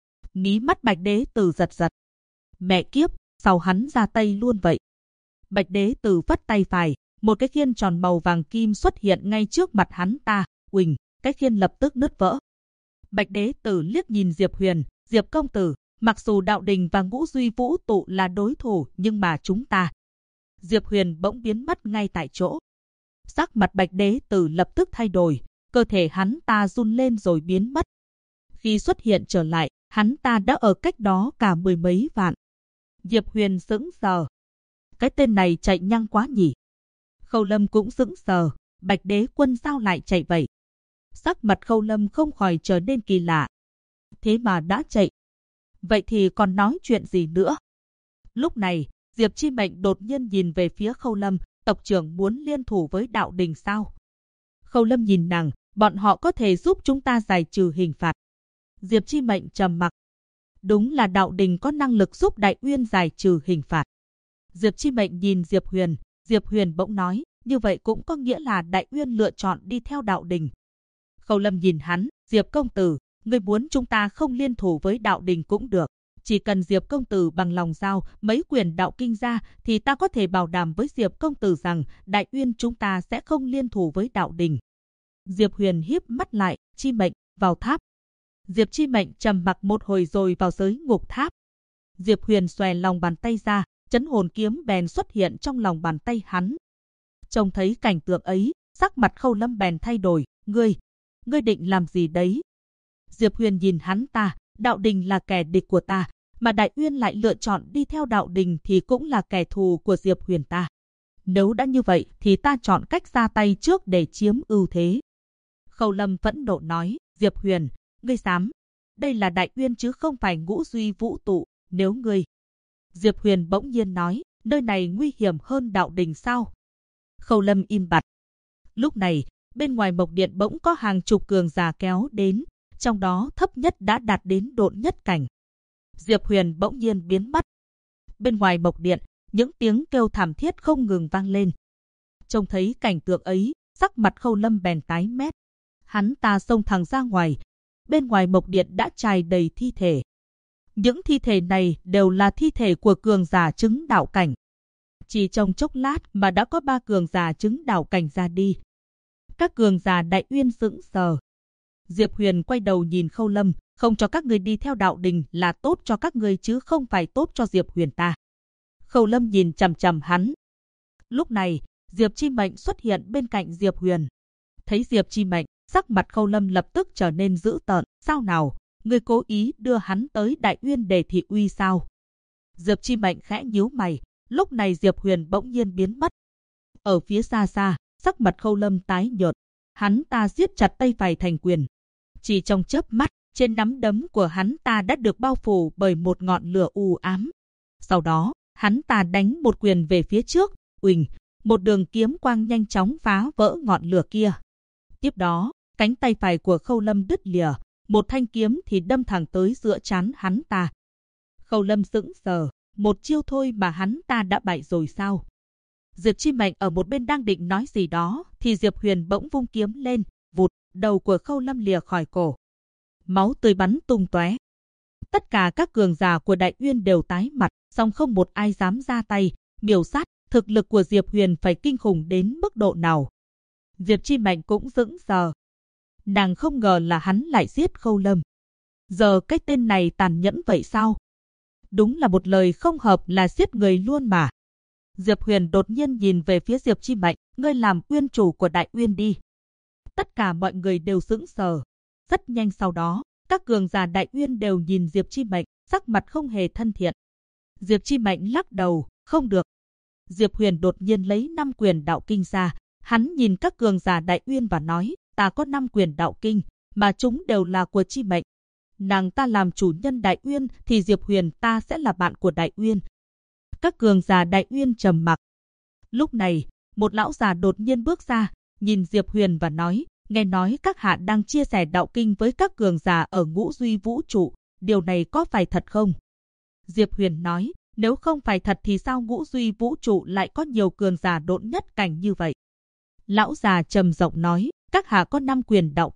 Mí mắt Bạch Đế Tử giật giật. Mẹ kiếp, sao hắn ra tay luôn vậy? Bạch Đế Tử vất tay phải, một cái khiên tròn màu vàng kim xuất hiện ngay trước mặt hắn ta. Uỳnh, cái khiên lập tức nứt vỡ. Bạch Đế Tử liếc nhìn Diệp Huyền, Diệp công tử, mặc dù Đạo Đình và Ngũ Duy Vũ Tụ là đối thủ, nhưng mà chúng ta. Diệp Huyền bỗng biến mất ngay tại chỗ. Sắc mặt Bạch Đế Tử lập tức thay đổi, cơ thể hắn ta run lên rồi biến mất. Khi xuất hiện trở lại, hắn ta đã ở cách đó cả mười mấy vạn. Diệp Huyền sững sờ. Cái tên này chạy nhanh quá nhỉ? Khâu Lâm cũng sững sờ, Bạch Đế Quân sao lại chạy vậy? Sắc mặt Khâu Lâm không khỏi trở nên kỳ lạ. Thế mà đã chạy. Vậy thì còn nói chuyện gì nữa? Lúc này, Diệp Chi Mệnh đột nhiên nhìn về phía Khâu Lâm, tộc trưởng muốn liên thủ với Đạo Đình sao? Khâu Lâm nhìn nàng, bọn họ có thể giúp chúng ta giải trừ hình phạt. Diệp Chi Mệnh trầm mặc. Đúng là Đạo Đình có năng lực giúp Đại Uyên giải trừ hình phạt. Diệp Chi Mệnh nhìn Diệp Huyền bỗng nói, như vậy cũng có nghĩa là Đại Uyên lựa chọn đi theo Đạo Đình. Khâu Lâm nhìn hắn, Diệp công tử, ngươi muốn chúng ta không liên thủ với Đạo Đình cũng được. Chỉ cần Diệp công tử bằng lòng giao mấy quyền đạo kinh ra thì ta có thể bảo đảm với Diệp công tử rằng Đại Uyên chúng ta sẽ không liên thủ với Đạo Đình. Diệp Huyền híp mắt lại, Chi Mệnh, vào tháp. Diệp Chi Mệnh trầm mặc một hồi rồi vào giới ngục tháp. Diệp Huyền xòe lòng bàn tay ra, Chấn hồn kiếm bèn xuất hiện trong lòng bàn tay hắn. Trông thấy cảnh tượng ấy, sắc mặt Khâu Lâm bèn thay đổi, ngươi định làm gì đấy? Diệp Huyền nhìn hắn ta, Đạo Đình là kẻ địch của ta, mà Đại Uyên lại lựa chọn đi theo Đạo Đình thì cũng là kẻ thù của Diệp Huyền ta. Nếu đã như vậy thì ta chọn cách ra tay trước để chiếm ưu thế. Khâu Lâm phẫn nộ nói, Diệp Huyền, ngươi dám? Đây là Đại Uyên chứ không phải Ngũ Duy Vũ Tụ, nếu ngươi... Diệp Huyền bỗng nhiên nói, nơi này nguy hiểm hơn Đạo Đình sao? Khâu Lâm im bặt. Lúc này, bên ngoài Mộc Điện bỗng có hàng chục cường giả kéo đến, trong đó thấp nhất đã đạt đến độn nhất cảnh. Diệp Huyền bỗng nhiên biến mất. Bên ngoài Mộc Điện, những tiếng kêu thảm thiết không ngừng vang lên. Trông thấy cảnh tượng ấy, sắc mặt Khâu Lâm bèn tái mét. Hắn ta xông thẳng ra ngoài. Bên ngoài Mộc Điện đã trải đầy thi thể. Những thi thể này đều là thi thể của cường giả chứng đạo cảnh. Chỉ trong chốc lát mà đã có 3 cường giả chứng đạo cảnh ra đi. Các cường giả Đại Uyên sững sờ. Diệp Huyền quay đầu nhìn Khâu Lâm, không cho các ngươi đi theo Đạo Đình là tốt cho các ngươi chứ không phải tốt cho Diệp Huyền ta. Khâu Lâm nhìn chằm chằm hắn. Lúc này, Diệp Chi Mệnh xuất hiện bên cạnh Diệp Huyền. Thấy Diệp Chi Mệnh, sắc mặt Khâu Lâm lập tức trở nên dữ tợn. Sao nào, ngươi cố ý đưa hắn tới Đại Uyên để thị uy sao? Diệp Chi Mệnh khẽ nhíu mày. Lúc này Diệp Huyền bỗng nhiên biến mất. Ở phía xa xa, sắc mặt Khâu Lâm tái nhợt. Hắn ta siết chặt tay phải thành quyền. Chỉ trong chớp mắt, trên nắm đấm của hắn ta đã được bao phủ bởi một ngọn lửa u ám. Sau đó, hắn ta đánh một quyền về phía trước, uỳnh, một đường kiếm quang nhanh chóng phá vỡ ngọn lửa kia. Tiếp đó, cánh tay phải của Khâu Lâm đứt lìa, một thanh kiếm thì đâm thẳng tới giữa trán hắn ta. Khâu Lâm sững sờ, một chiêu thôi mà hắn ta đã bại rồi sao? Diệp Chi Mệnh ở một bên đang định nói gì đó, thì Diệp Huyền bỗng vung kiếm lên, vụt, đầu của Khâu Lâm lìa khỏi cổ. Máu tươi bắn tung tóe. Tất cả các cường giả của Đại Uyên đều tái mặt, song không một ai dám ra tay, miểu sát, thực lực của Diệp Huyền phải kinh khủng đến mức độ nào. Diệp Chi Mệnh cũng sững sờ. Nàng không ngờ là hắn lại giết Khâu Lâm. Giờ cái tên này tàn nhẫn vậy sao? Đúng là một lời không hợp là giết người luôn mà. Diệp Huyền đột nhiên nhìn về phía Diệp Chi Mệnh, ngươi làm Uyên chủ của Đại Uyên đi. Tất cả mọi người đều sững sờ. Rất nhanh sau đó, các cường giả Đại Uyên đều nhìn Diệp Chi Mệnh, sắc mặt không hề thân thiện. Diệp Chi Mệnh lắc đầu, không được. Diệp Huyền đột nhiên lấy 5 quyền đạo kinh ra, hắn nhìn các cường giả Đại Uyên và nói, ta có 5 quyền đạo kinh, mà chúng đều là của Chi Mệnh. Nàng ta làm chủ nhân Đại Uyên thì Diệp Huyền ta sẽ là bạn của Đại Uyên. Các cường giả Đại Uyên trầm mặc. Lúc này, một lão già đột nhiên bước ra, nhìn Diệp Huyền và nói, nghe nói các hạ đang chia sẻ đạo kinh với các cường giả ở Ngũ Duy Vũ Trụ, điều này có phải thật không? Diệp Huyền nói, nếu không phải thật thì sao Ngũ Duy Vũ Trụ lại có nhiều cường giả độn nhất cảnh như vậy? Lão già trầm giọng nói, các hạ có 5 quyền đạo kinh,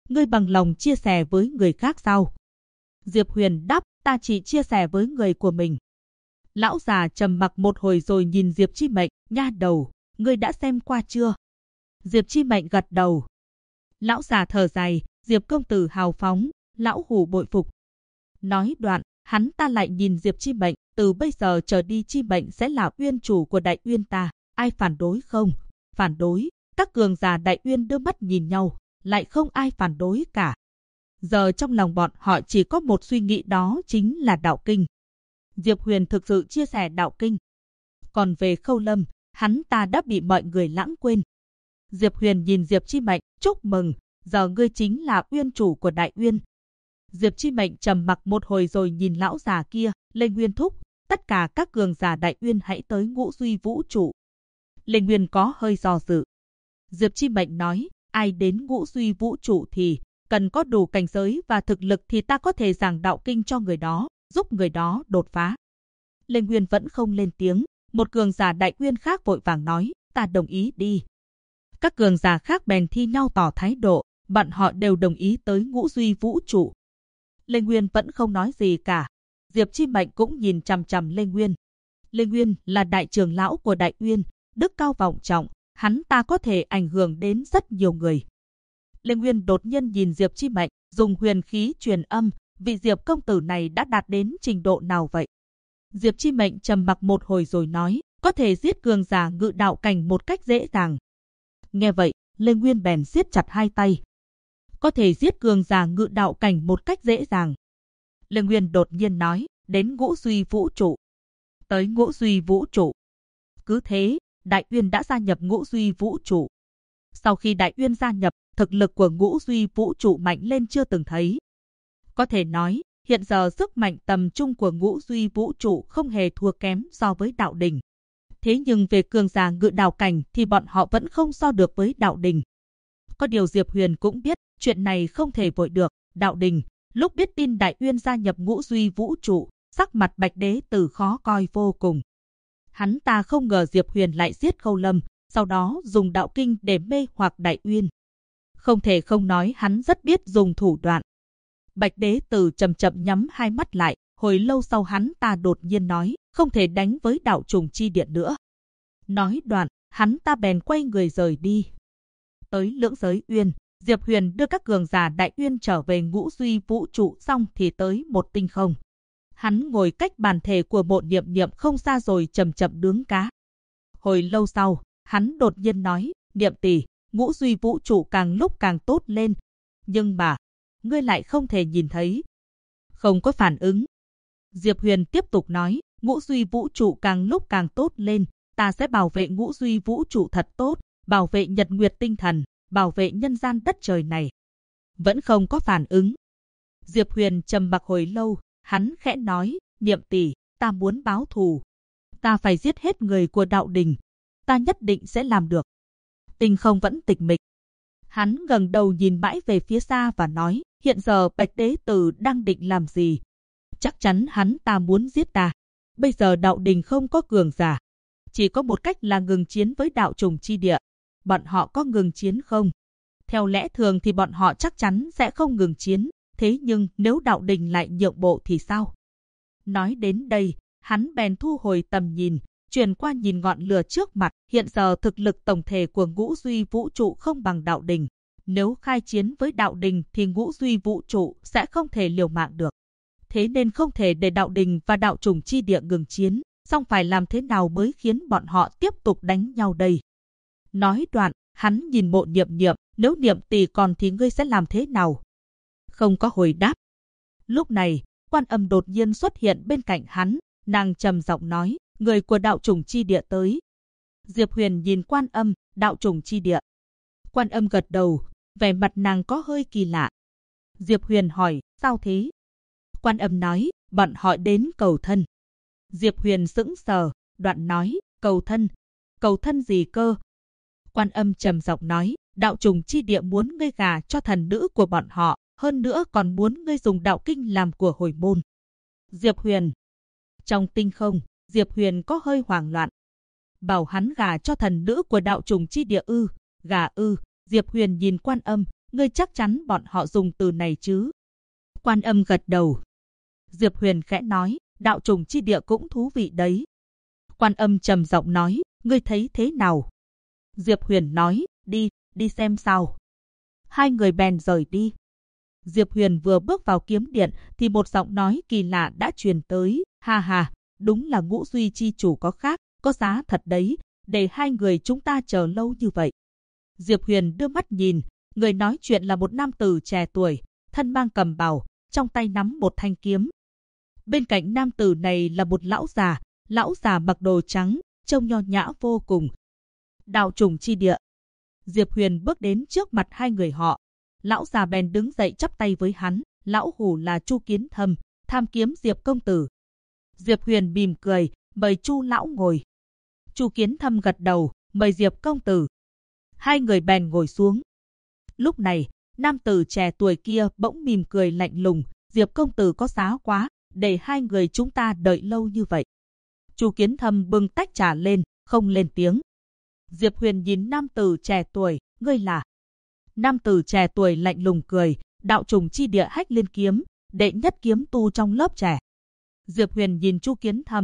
ngươi bằng lòng chia sẻ với người khác sao? Diệp Huyền đáp, ta chỉ chia sẻ với người của mình. Lão già trầm mặc một hồi rồi nhìn Diệp Chi Mệnh, nha đầu, ngươi đã xem qua chưa? Diệp Chi Mệnh gật đầu. Lão già thở dài, Diệp công tử hào phóng, lão hủ bội phục. Nói đoạn, hắn ta lại nhìn Diệp Chi Mệnh, từ bây giờ trở đi Chi Mệnh sẽ là uyên chủ của Đại Uyên ta, ai phản đối không? Phản đối. Các cường giả Đại Uyên đưa mắt nhìn nhau, lại không ai phản đối cả. Giờ trong lòng bọn họ chỉ có một suy nghĩ, đó chính là đạo kinh. Diệp Huyền thực sự chia sẻ đạo kinh. Còn về Khâu Lâm, hắn ta đã bị mọi người lãng quên. Diệp Huyền nhìn Diệp Chi Mệnh, chúc mừng, giờ ngươi chính là uyên chủ của Đại Uyên. Diệp Chi Mệnh trầm mặc một hồi rồi nhìn lão già kia, Lê Nguyên thúc, tất cả các cường giả Đại Uyên hãy tới Ngũ Duy Vũ Trụ. Lê Nguyên có hơi do dự. Diệp Chi Mệnh nói, ai đến Ngũ Duy Vũ Trụ thì cần có đủ cảnh giới và thực lực thì ta có thể giảng đạo kinh cho người đó, giúp người đó đột phá. Lê Nguyên vẫn không lên tiếng, một cường giả Đại Uyên khác vội vàng nói, ta đồng ý đi. Các cường giả khác bèn thi nhau tỏ thái độ, bọn họ đều đồng ý tới Ngũ Duy Vũ Trụ. Lê Nguyên vẫn không nói gì cả. Diệp Chi Mệnh cũng nhìn chằm chằm Lê Nguyên. Lê Nguyên là đại trưởng lão của Đại Uyên, đức cao vọng trọng, hắn ta có thể ảnh hưởng đến rất nhiều người. Lê Nguyên đột nhiên nhìn Diệp Chi Mệnh, dùng huyền khí truyền âm, vị Diệp công tử này đã đạt đến trình độ nào vậy? Diệp Chi Mệnh trầm mặc một hồi rồi nói, có thể giết cường giả ngự đạo cảnh một cách dễ dàng. Nghe vậy, Lê Nguyên bèn siết chặt hai tay. Có thể giết cường giả ngự đạo cảnh một cách dễ dàng. Lê Nguyên đột nhiên nói, đến Ngũ Duy Vũ Trụ. Tới Ngũ Duy Vũ Trụ. Cứ thế, Đại Uyên đã gia nhập Ngũ Duy Vũ Trụ. Sau khi Đại Uyên gia nhập, thực lực của Ngũ Duy Vũ Trụ mạnh lên chưa từng thấy. Có thể nói, hiện giờ sức mạnh tầm trung của Ngũ Duy Vũ Trụ không hề thua kém so với Đạo Đình. Thế nhưng về cường giả ngự đạo cảnh thì bọn họ vẫn không so được với Đạo Đình. Có điều Diệp Huyền cũng biết, chuyện này không thể vội được. Đạo Đình, lúc biết tin Đại Uyên gia nhập Ngũ Duy Vũ Trụ, sắc mặt Bạch Đế Tử khó coi vô cùng. Hắn ta không ngờ Diệp Huyền lại giết Khâu Lâm, sau đó dùng đạo kinh để mê hoặc Đại Uyên. Không thể không nói hắn rất biết dùng thủ đoạn. Bạch Đế Tử chậm chậm nhắm hai mắt lại, hồi lâu sau hắn ta đột nhiên nói, không thể đánh với đạo trùng chi điện nữa. Nói đoạn, hắn ta bèn quay người rời đi. Tới Lưỡng Giới Uyên, Diệp Huyền đưa các cường giả Đại Uyên trở về Ngũ Duy Vũ Trụ xong thì tới một tinh không. Hắn ngồi cách bản thể của Mộ Niệm Niệm không xa rồi chậm chậm nướng cá. Hồi lâu sau, hắn đột nhiên nói, Niệm tỷ, Ngũ Duy Vũ Trụ càng lúc càng tốt lên. Nhưng mà, ngươi lại không thể nhìn thấy. Không có phản ứng. Diệp Huyền tiếp tục nói, Ngũ Duy Vũ Trụ càng lúc càng tốt lên. Ta sẽ bảo vệ Ngũ Duy Vũ Trụ thật tốt, bảo vệ Nhật Nguyệt Tinh Thần, bảo vệ nhân gian đất trời này. Vẫn không có phản ứng. Diệp Huyền trầm mặc hồi lâu, hắn khẽ nói, Niệm tỷ, ta muốn báo thù. Ta phải giết hết người của Đạo Đình. Ta nhất định sẽ làm được. Tinh không vẫn tịch mịch. Hắn ngẩng đầu nhìn mãi về phía xa và nói, hiện giờ Bạch Đế Tử đang định làm gì? Chắc chắn hắn ta muốn giết ta. Bây giờ Đạo Đình không có cường giả. Chỉ có một cách là ngừng chiến với đạo trùng chi địa. Bọn họ có ngừng chiến không? Theo lẽ thường thì bọn họ chắc chắn sẽ không ngừng chiến. Thế nhưng nếu Đạo Đình lại nhượng bộ thì sao? Nói đến đây, hắn bèn thu hồi tầm nhìn, chuyển qua nhìn ngọn lửa trước mặt. Hiện giờ thực lực tổng thể của Ngũ Duy Vũ Trụ không bằng Đạo Đình. Nếu khai chiến với Đạo Đình thì Ngũ Duy Vũ Trụ sẽ không thể liều mạng được. Thế nên không thể để Đạo Đình và đạo trùng chi địa ngừng chiến. Song phải làm thế nào mới khiến bọn họ tiếp tục đánh nhau đây? Nói đoạn, hắn nhìn Mộ Niệm Niệm, nếu Niệm tỷ còn thì ngươi sẽ làm thế nào? Không có hồi đáp. Lúc này, Quan Âm đột nhiên xuất hiện bên cạnh hắn, nàng trầm giọng nói, người của đạo trùng chi địa tới. Diệp Huyền nhìn Quan Âm, đạo trùng chi địa. Quan Âm gật đầu, vẻ mặt nàng có hơi kỳ lạ. Diệp Huyền hỏi, sao thế? Quan Âm nói, bọn họ đến cầu thân. Diệp Huyền sững sờ, đoạn nói, cầu thân gì cơ? Quan Âm trầm giọng nói, đạo trùng chi địa muốn ngươi gả cho thần nữ của bọn họ, hơn nữa còn muốn ngươi dùng đạo kinh làm của hồi môn. Diệp Huyền. Trong tinh không, Diệp Huyền có hơi hoảng loạn. Bảo hắn gả cho thần nữ của đạo trùng chi địa ư, gả ư? Diệp Huyền nhìn Quan Âm, ngươi chắc chắn bọn họ dùng từ này chứ? Quan Âm gật đầu. Diệp Huyền khẽ nói, đạo trùng chi địa cũng thú vị đấy. Quan Âm trầm giọng nói, ngươi thấy thế nào? Diệp Huyền nói, đi xem sao. Hai người bèn rời đi. Diệp Huyền vừa bước vào kiếm điện thì một giọng nói kỳ lạ đã truyền tới, ha ha, đúng là Ngũ Duy chi chủ có khác, có giá thật đấy, để hai người chúng ta chờ lâu như vậy. Diệp Huyền đưa mắt nhìn, người nói chuyện là một nam tử trẻ tuổi, thân mang cầm bào, trong tay nắm một thanh kiếm. Bên cạnh nam tử này là một lão già mặc đồ trắng, trông nho nhã vô cùng. Đạo trùng chi địa. Diệp Huyền bước đến trước mặt hai người họ. Lão già bèn đứng dậy chắp tay với hắn, lão hủ là Chu Kiến Thâm, tham kiếm Diệp công tử. Diệp Huyền mỉm cười, mời Chu lão ngồi. Chu Kiến Thâm gật đầu, mời Diệp công tử. Hai người bèn ngồi xuống. Lúc này, nam tử trẻ tuổi kia bỗng mỉm cười lạnh lùng, Diệp công tử có giá quá, để hai người chúng ta đợi lâu như vậy. Chu Kiến Thâm bưng tách trà lên, không lên tiếng. Diệp Huyền nhìn nam tử trẻ tuổi, ngươi là? Nam tử trẻ tuổi lạnh lùng cười, đạo trùng chi địa Hách Liên kiếm, đệ nhất kiếm tu trong lớp trẻ. Diệp Huyền nhìn Chu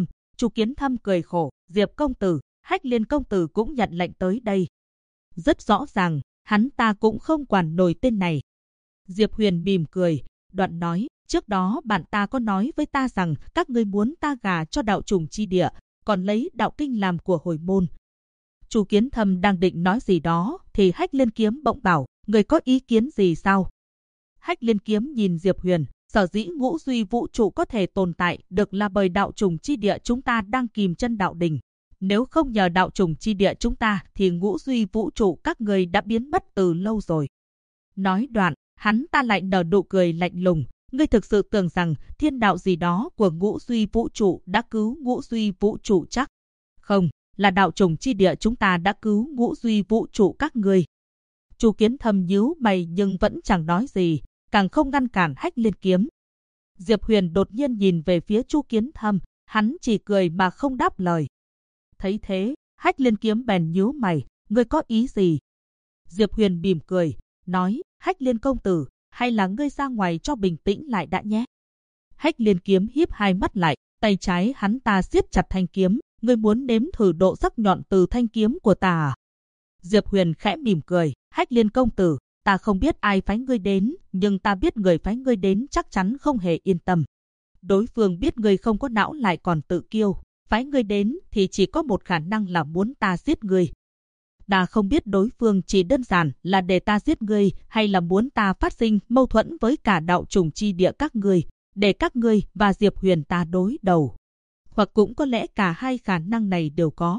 Kiến Thâm cười khổ, Diệp công tử, Hách Liên công tử cũng nhận lệnh tới đây. Rất rõ ràng, hắn ta cũng không quản nổi tên này. Diệp Huyền mỉm cười, đoạn nói, trước đó bạn ta có nói với ta rằng các ngươi muốn ta gả cho đạo trùng chi địa, còn lấy đạo kinh làm của hồi môn. Chu Kiến Thâm đang định nói gì đó, thì Hách Liên kiếm bỗng bảo, người có ý kiến gì sao? Hách Liên kiếm nhìn Diệp Huyền, sở dĩ Ngũ Duy vũ trụ có thể tồn tại được là bởi đạo trùng chi địa chúng ta đang kìm chân đạo đình. Nếu không nhờ đạo trùng chi địa chúng ta thì Ngũ Duy vũ trụ các người đã biến mất từ lâu rồi. Nói đoạn, hắn ta lại nở nụ cười lạnh lùng, ngươi thực sự tưởng rằng thiên đạo gì đó của Ngũ Duy vũ trụ đã cứu Ngũ Duy vũ trụ chắc? Không, là đạo trùng chi địa chúng ta đã cứu Ngũ Duy vũ trụ các ngươi. Chu Kiến Thâm nhíu mày nhưng vẫn chẳng nói gì, càng không ngăn cản Hách Liên kiếm. Diệp Huyền đột nhiên nhìn về phía Chu Kiến Thâm, hắn chỉ cười mà không đáp lời. Thấy thế, Hách Liên kiếm bèn nhíu mày, ngươi có ý gì? Diệp Huyền mỉm cười, nói, Hách Liên công tử, hay là ngươi ra ngoài cho bình tĩnh lại đã nhé. Hách Liên kiếm híp hai mắt lại, tay trái hắn ta siết chặt thanh kiếm, ngươi muốn nếm thử độ sắc nhọn từ thanh kiếm của ta à? Diệp Huyền khẽ mỉm cười, Hách Liên công tử, ta không biết ai phái ngươi đến, nhưng ta biết người phái ngươi đến chắc chắn không hề yên tâm. Đối phương biết ngươi không có não lại còn tự kiêu, phái ngươi đến thì chỉ có một khả năng là muốn ta giết ngươi. Ta không biết đối phương chỉ đơn giản là để ta giết ngươi hay là muốn ta phát sinh mâu thuẫn với cả đạo trùng chi địa các ngươi, để các ngươi và Diệp Huyền ta đối đầu. Hoặc cũng có lẽ cả hai khả năng này đều có.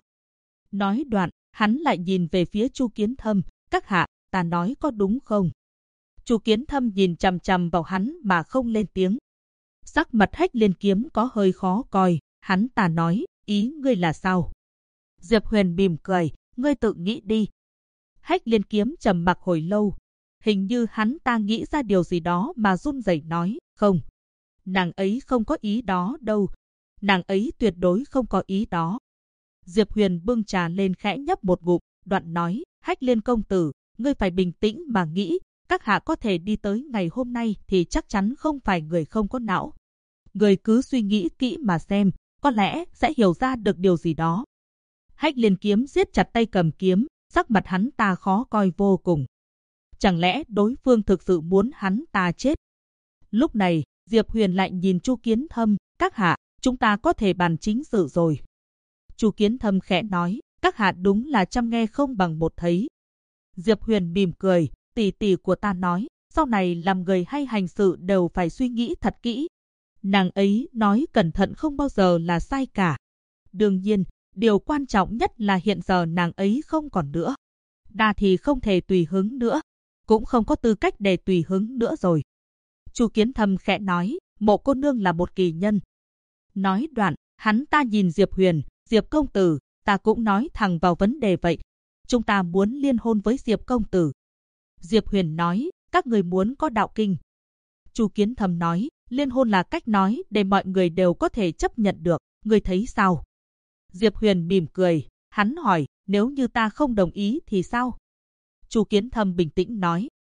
Nói đoạn, hắn lại nhìn về phía Chu Kiến Thâm, các hạ, ta nói có đúng không? Chu Kiến Thâm nhìn chằm chằm vào hắn mà không lên tiếng. Sắc mặt Hách Liên kiếm có hơi khó coi, hắn ta nói, ý ngươi là sao? Diệp Huyền mỉm cười, ngươi tự nghĩ đi. Hách Liên kiếm trầm mặc hồi lâu, hình như hắn ta nghĩ ra điều gì đó mà run rẩy nói, không. Nàng ấy không có ý đó đâu. Nàng ấy tuyệt đối không có ý đó. Diệp Huyền bưng trà lên khẽ nhấp một ngụm, đoạn nói, Hách Liên công tử, ngươi phải bình tĩnh mà nghĩ, các hạ có thể đi tới ngày hôm nay thì chắc chắn không phải người không có não. Người cứ suy nghĩ kỹ mà xem, có lẽ sẽ hiểu ra được điều gì đó. Hách Liên kiếm siết chặt tay cầm kiếm, sắc mặt hắn ta khó coi vô cùng. Chẳng lẽ đối phương thực sự muốn hắn ta chết? Lúc này, Diệp Huyền lại nhìn Chu Kiến Thâm, các hạ, chúng ta có thể bàn chính sự rồi. Chu Kiến Thâm khẽ nói, các hạ đúng là chăm nghe không bằng một thấy. Diệp Huyền mỉm cười, tỷ tỷ của ta nói, sau này làm người hay hành sự đều phải suy nghĩ thật kỹ. Nàng ấy nói cẩn thận không bao giờ là sai cả. Đương nhiên, điều quan trọng nhất là hiện giờ nàng ấy không còn nữa. Ta thì không thể tùy hứng nữa, cũng không có tư cách để tùy hứng nữa rồi. Chu Kiến Thâm khẽ nói, Mộ cô nương là một kỳ nhân. Nói đoạn, hắn ta nhìn Diệp Huyền, Diệp công tử, ta cũng nói thẳng vào vấn đề vậy. Chúng ta muốn liên hôn với Diệp công tử. Diệp Huyền nói, các người muốn có đạo kinh. Chu Kiến Thâm nói, liên hôn là cách nói để mọi người đều có thể chấp nhận được, người thấy sao? Diệp Huyền mỉm cười, hắn hỏi, nếu như ta không đồng ý thì sao? Chu Kiến Thâm bình tĩnh nói,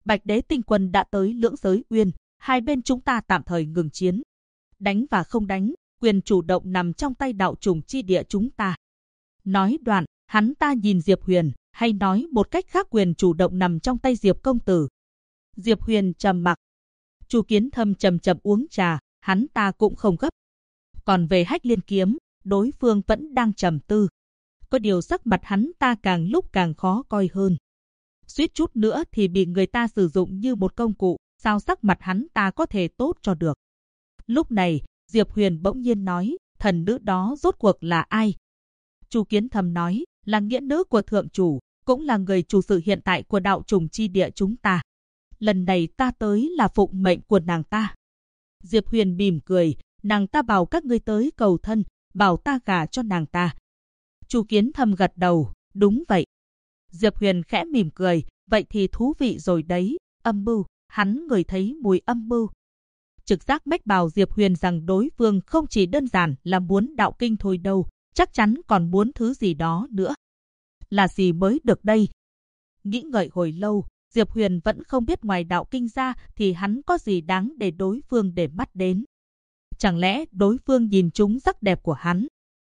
Bạch Đế tinh quân đã tới Lưỡng Giới Uyên, hai bên chúng ta tạm thời ngừng chiến. Đánh và không đánh, quyền chủ động nằm trong tay đạo trùng chi địa chúng ta. Nói đoạn, hắn ta nhìn Diệp Huyền, hay nói một cách khác quyền chủ động nằm trong tay Diệp công tử. Diệp Huyền trầm mặc. Chu Kiến Thâm chậm chậm uống trà, hắn ta cũng không gấp. Còn về Hách Liên kiếm, đối phương vẫn đang trầm tư. Có điều sắc mặt hắn ta càng lúc càng khó coi hơn. Suýt chút nữa thì bị người ta sử dụng như một công cụ, sao sắc mặt hắn ta có thể tốt cho được. Lúc này, Diệp Huyền bỗng nhiên nói, thần nữ đó rốt cuộc là ai? Chu Kiến Thâm nói, là nghĩa nữ của thượng chủ, cũng là người chủ sự hiện tại của đạo trùng chi địa chúng ta. Lần này ta tới là phụng mệnh của nàng ta. Diệp Huyền mỉm cười, nàng ta bảo các ngươi tới cầu thân, bảo ta gả cho nàng ta. Chu Kiến Thâm gật đầu, đúng vậy. Diệp Huyền khẽ mỉm cười, vậy thì thú vị rồi đấy, âm mưu, hắn ngửi thấy mùi âm mưu. Trực giác mách bảo Diệp Huyền rằng đối phương không chỉ đơn giản là muốn đạo kinh thôi đâu, chắc chắn còn muốn thứ gì đó nữa. Là gì mới được đây? Nghĩ ngợi hồi lâu, Diệp Huyền vẫn không biết ngoài đạo kinh ra thì hắn có gì đáng để đối phương để mắt đến. Chẳng lẽ đối phương nhìn trúng sắc đẹp của hắn?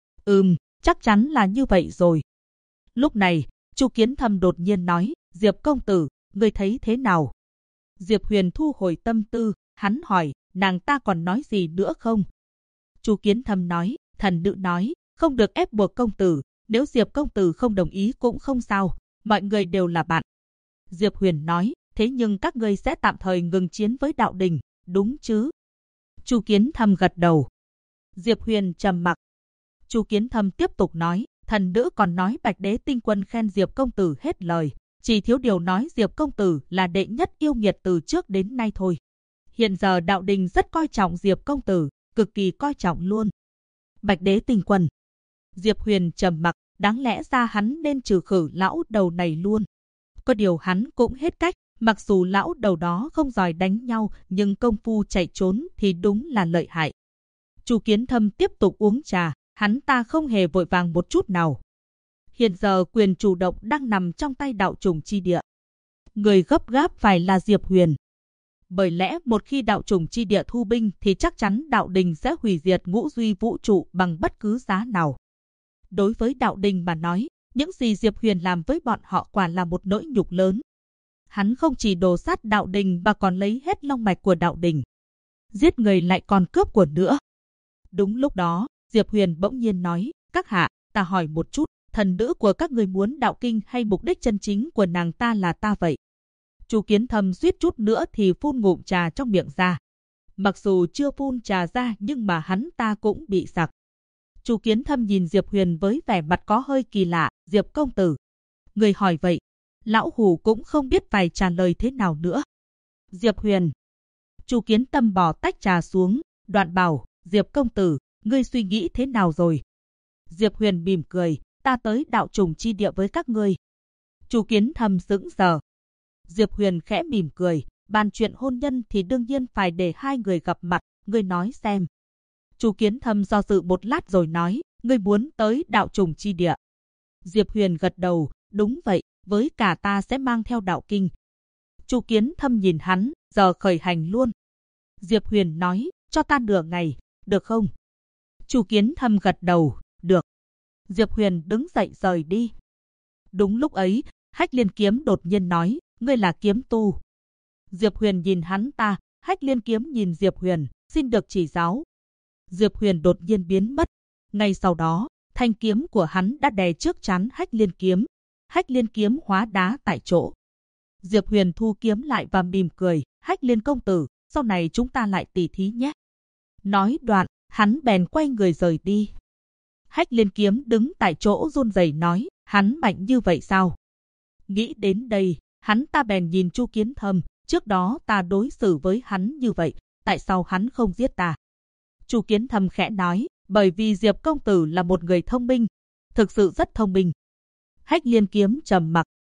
Chắc chắn là như vậy rồi. Lúc này, Chu Kiến Thâm đột nhiên nói, Diệp công tử, ngươi thấy thế nào? Diệp Huyền thu hồi tâm tư, hắn hỏi, nàng ta còn nói gì nữa không? Chu Kiến Thâm nói, thần nữ nói, không được ép buộc công tử, nếu Diệp công tử không đồng ý cũng không sao, mọi người đều là bạn. Diệp Huyền nói, thế nhưng các ngươi sẽ tạm thời ngừng chiến với đạo đình, đúng chứ? Chu Kiến Thâm gật đầu. Diệp Huyền trầm mặc. Chu Kiến Thâm tiếp tục nói, thần nữ còn nói Bạch Đế tinh quân khen Diệp công tử hết lời, chỉ thiếu điều nói Diệp công tử là đệ nhất yêu nghiệt từ trước đến nay thôi. Hiện giờ đạo đình rất coi trọng Diệp công tử, cực kỳ coi trọng luôn. Bạch Đế tinh quân. Diệp Huyền trầm mặc, đáng lẽ ra hắn nên trừ khử lão đầu này luôn. Có điều hắn cũng hết cách, mặc dù lão đầu đó không giỏi đánh nhau, nhưng công phu chạy trốn thì đúng là lợi hại. Chu Kiến Thâm tiếp tục uống trà, hắn ta không hề vội vàng một chút nào. Hiện giờ quyền chủ động đang nằm trong tay đạo trùng chi địa. Người gấp gáp phải là Diệp Huyền. Bởi lẽ một khi đạo trùng chi địa thu binh thì chắc chắn đạo đình sẽ hủy diệt ngũ duy vũ trụ bằng bất cứ giá nào. Đối với đạo đình mà nói, những gì Diệp Huyền làm với bọn họ quả là một nỗi nhục lớn. Hắn không chỉ đổ sát đạo đình mà còn lấy hết long mạch của đạo đình. Giết người lại còn cướp của nữa. Đúng lúc đó, Diệp Huyền bỗng nhiên nói, các hạ, ta hỏi một chút, thần nữ của các người muốn đạo kinh hay mục đích chân chính của nàng ta là ta vậy? Chu Kiến Thâm suýt chút nữa thì phun ngụm trà trong miệng ra. Mặc dù chưa phun trà ra nhưng mà hắn ta cũng bị sặc. Chu Kiến Thâm nhìn Diệp Huyền với vẻ mặt có hơi kỳ lạ, Diệp công tử. Người hỏi vậy, lão hủ cũng không biết phải trả lời thế nào nữa. Diệp Huyền. Chu Kiến Thâm bỏ tách trà xuống, đoạn bảo, Diệp công tử, ngươi suy nghĩ thế nào rồi? Diệp Huyền mỉm cười, ta tới đạo trùng chi địa với các ngươi. Chu Kiến Thâm sững sờ. Diệp Huyền khẽ mỉm cười, bàn chuyện hôn nhân thì đương nhiên phải để hai người gặp mặt, ngươi nói xem. Chu Kiến Thâm do dự một lát rồi nói, ngươi muốn tới đạo trùng chi địa. Diệp Huyền gật đầu, đúng vậy, với cả ta sẽ mang theo đạo kinh. Chu Kiến Thâm nhìn hắn, giờ khởi hành luôn. Diệp Huyền nói, cho ta nửa ngày, được không? Chu Kiến Thâm gật đầu, được. Diệp Huyền đứng dậy rời đi. Đúng lúc ấy, Hách Liên Kiếm đột nhiên nói, ngươi là kiếm tu. Diệp Huyền nhìn hắn ta, Hách Liên Kiếm nhìn Diệp Huyền, xin được chỉ giáo. Diệp Huyền đột nhiên biến mất. Ngay sau đó, thanh kiếm của hắn đã đè trước trán Hách Liên Kiếm. Hách Liên Kiếm hóa đá tại chỗ. Diệp Huyền thu kiếm lại và mỉm cười, Hách Liên công tử, sau này chúng ta lại tỉ thí nhé. Nói đoạn, hắn bèn quay người rời đi. Hách Liên Kiếm đứng tại chỗ run rẩy nói, hắn mạnh như vậy sao? Nghĩ đến đây, hắn ta bèn nhìn Chu Kiến Thâm, trước đó ta đối xử với hắn như vậy, tại sao hắn không giết ta? Chu Kiến Thâm khẽ nói, bởi vì Diệp công tử là một người thông minh, thực sự rất thông minh. Hách Liên Kiếm trầm mặc,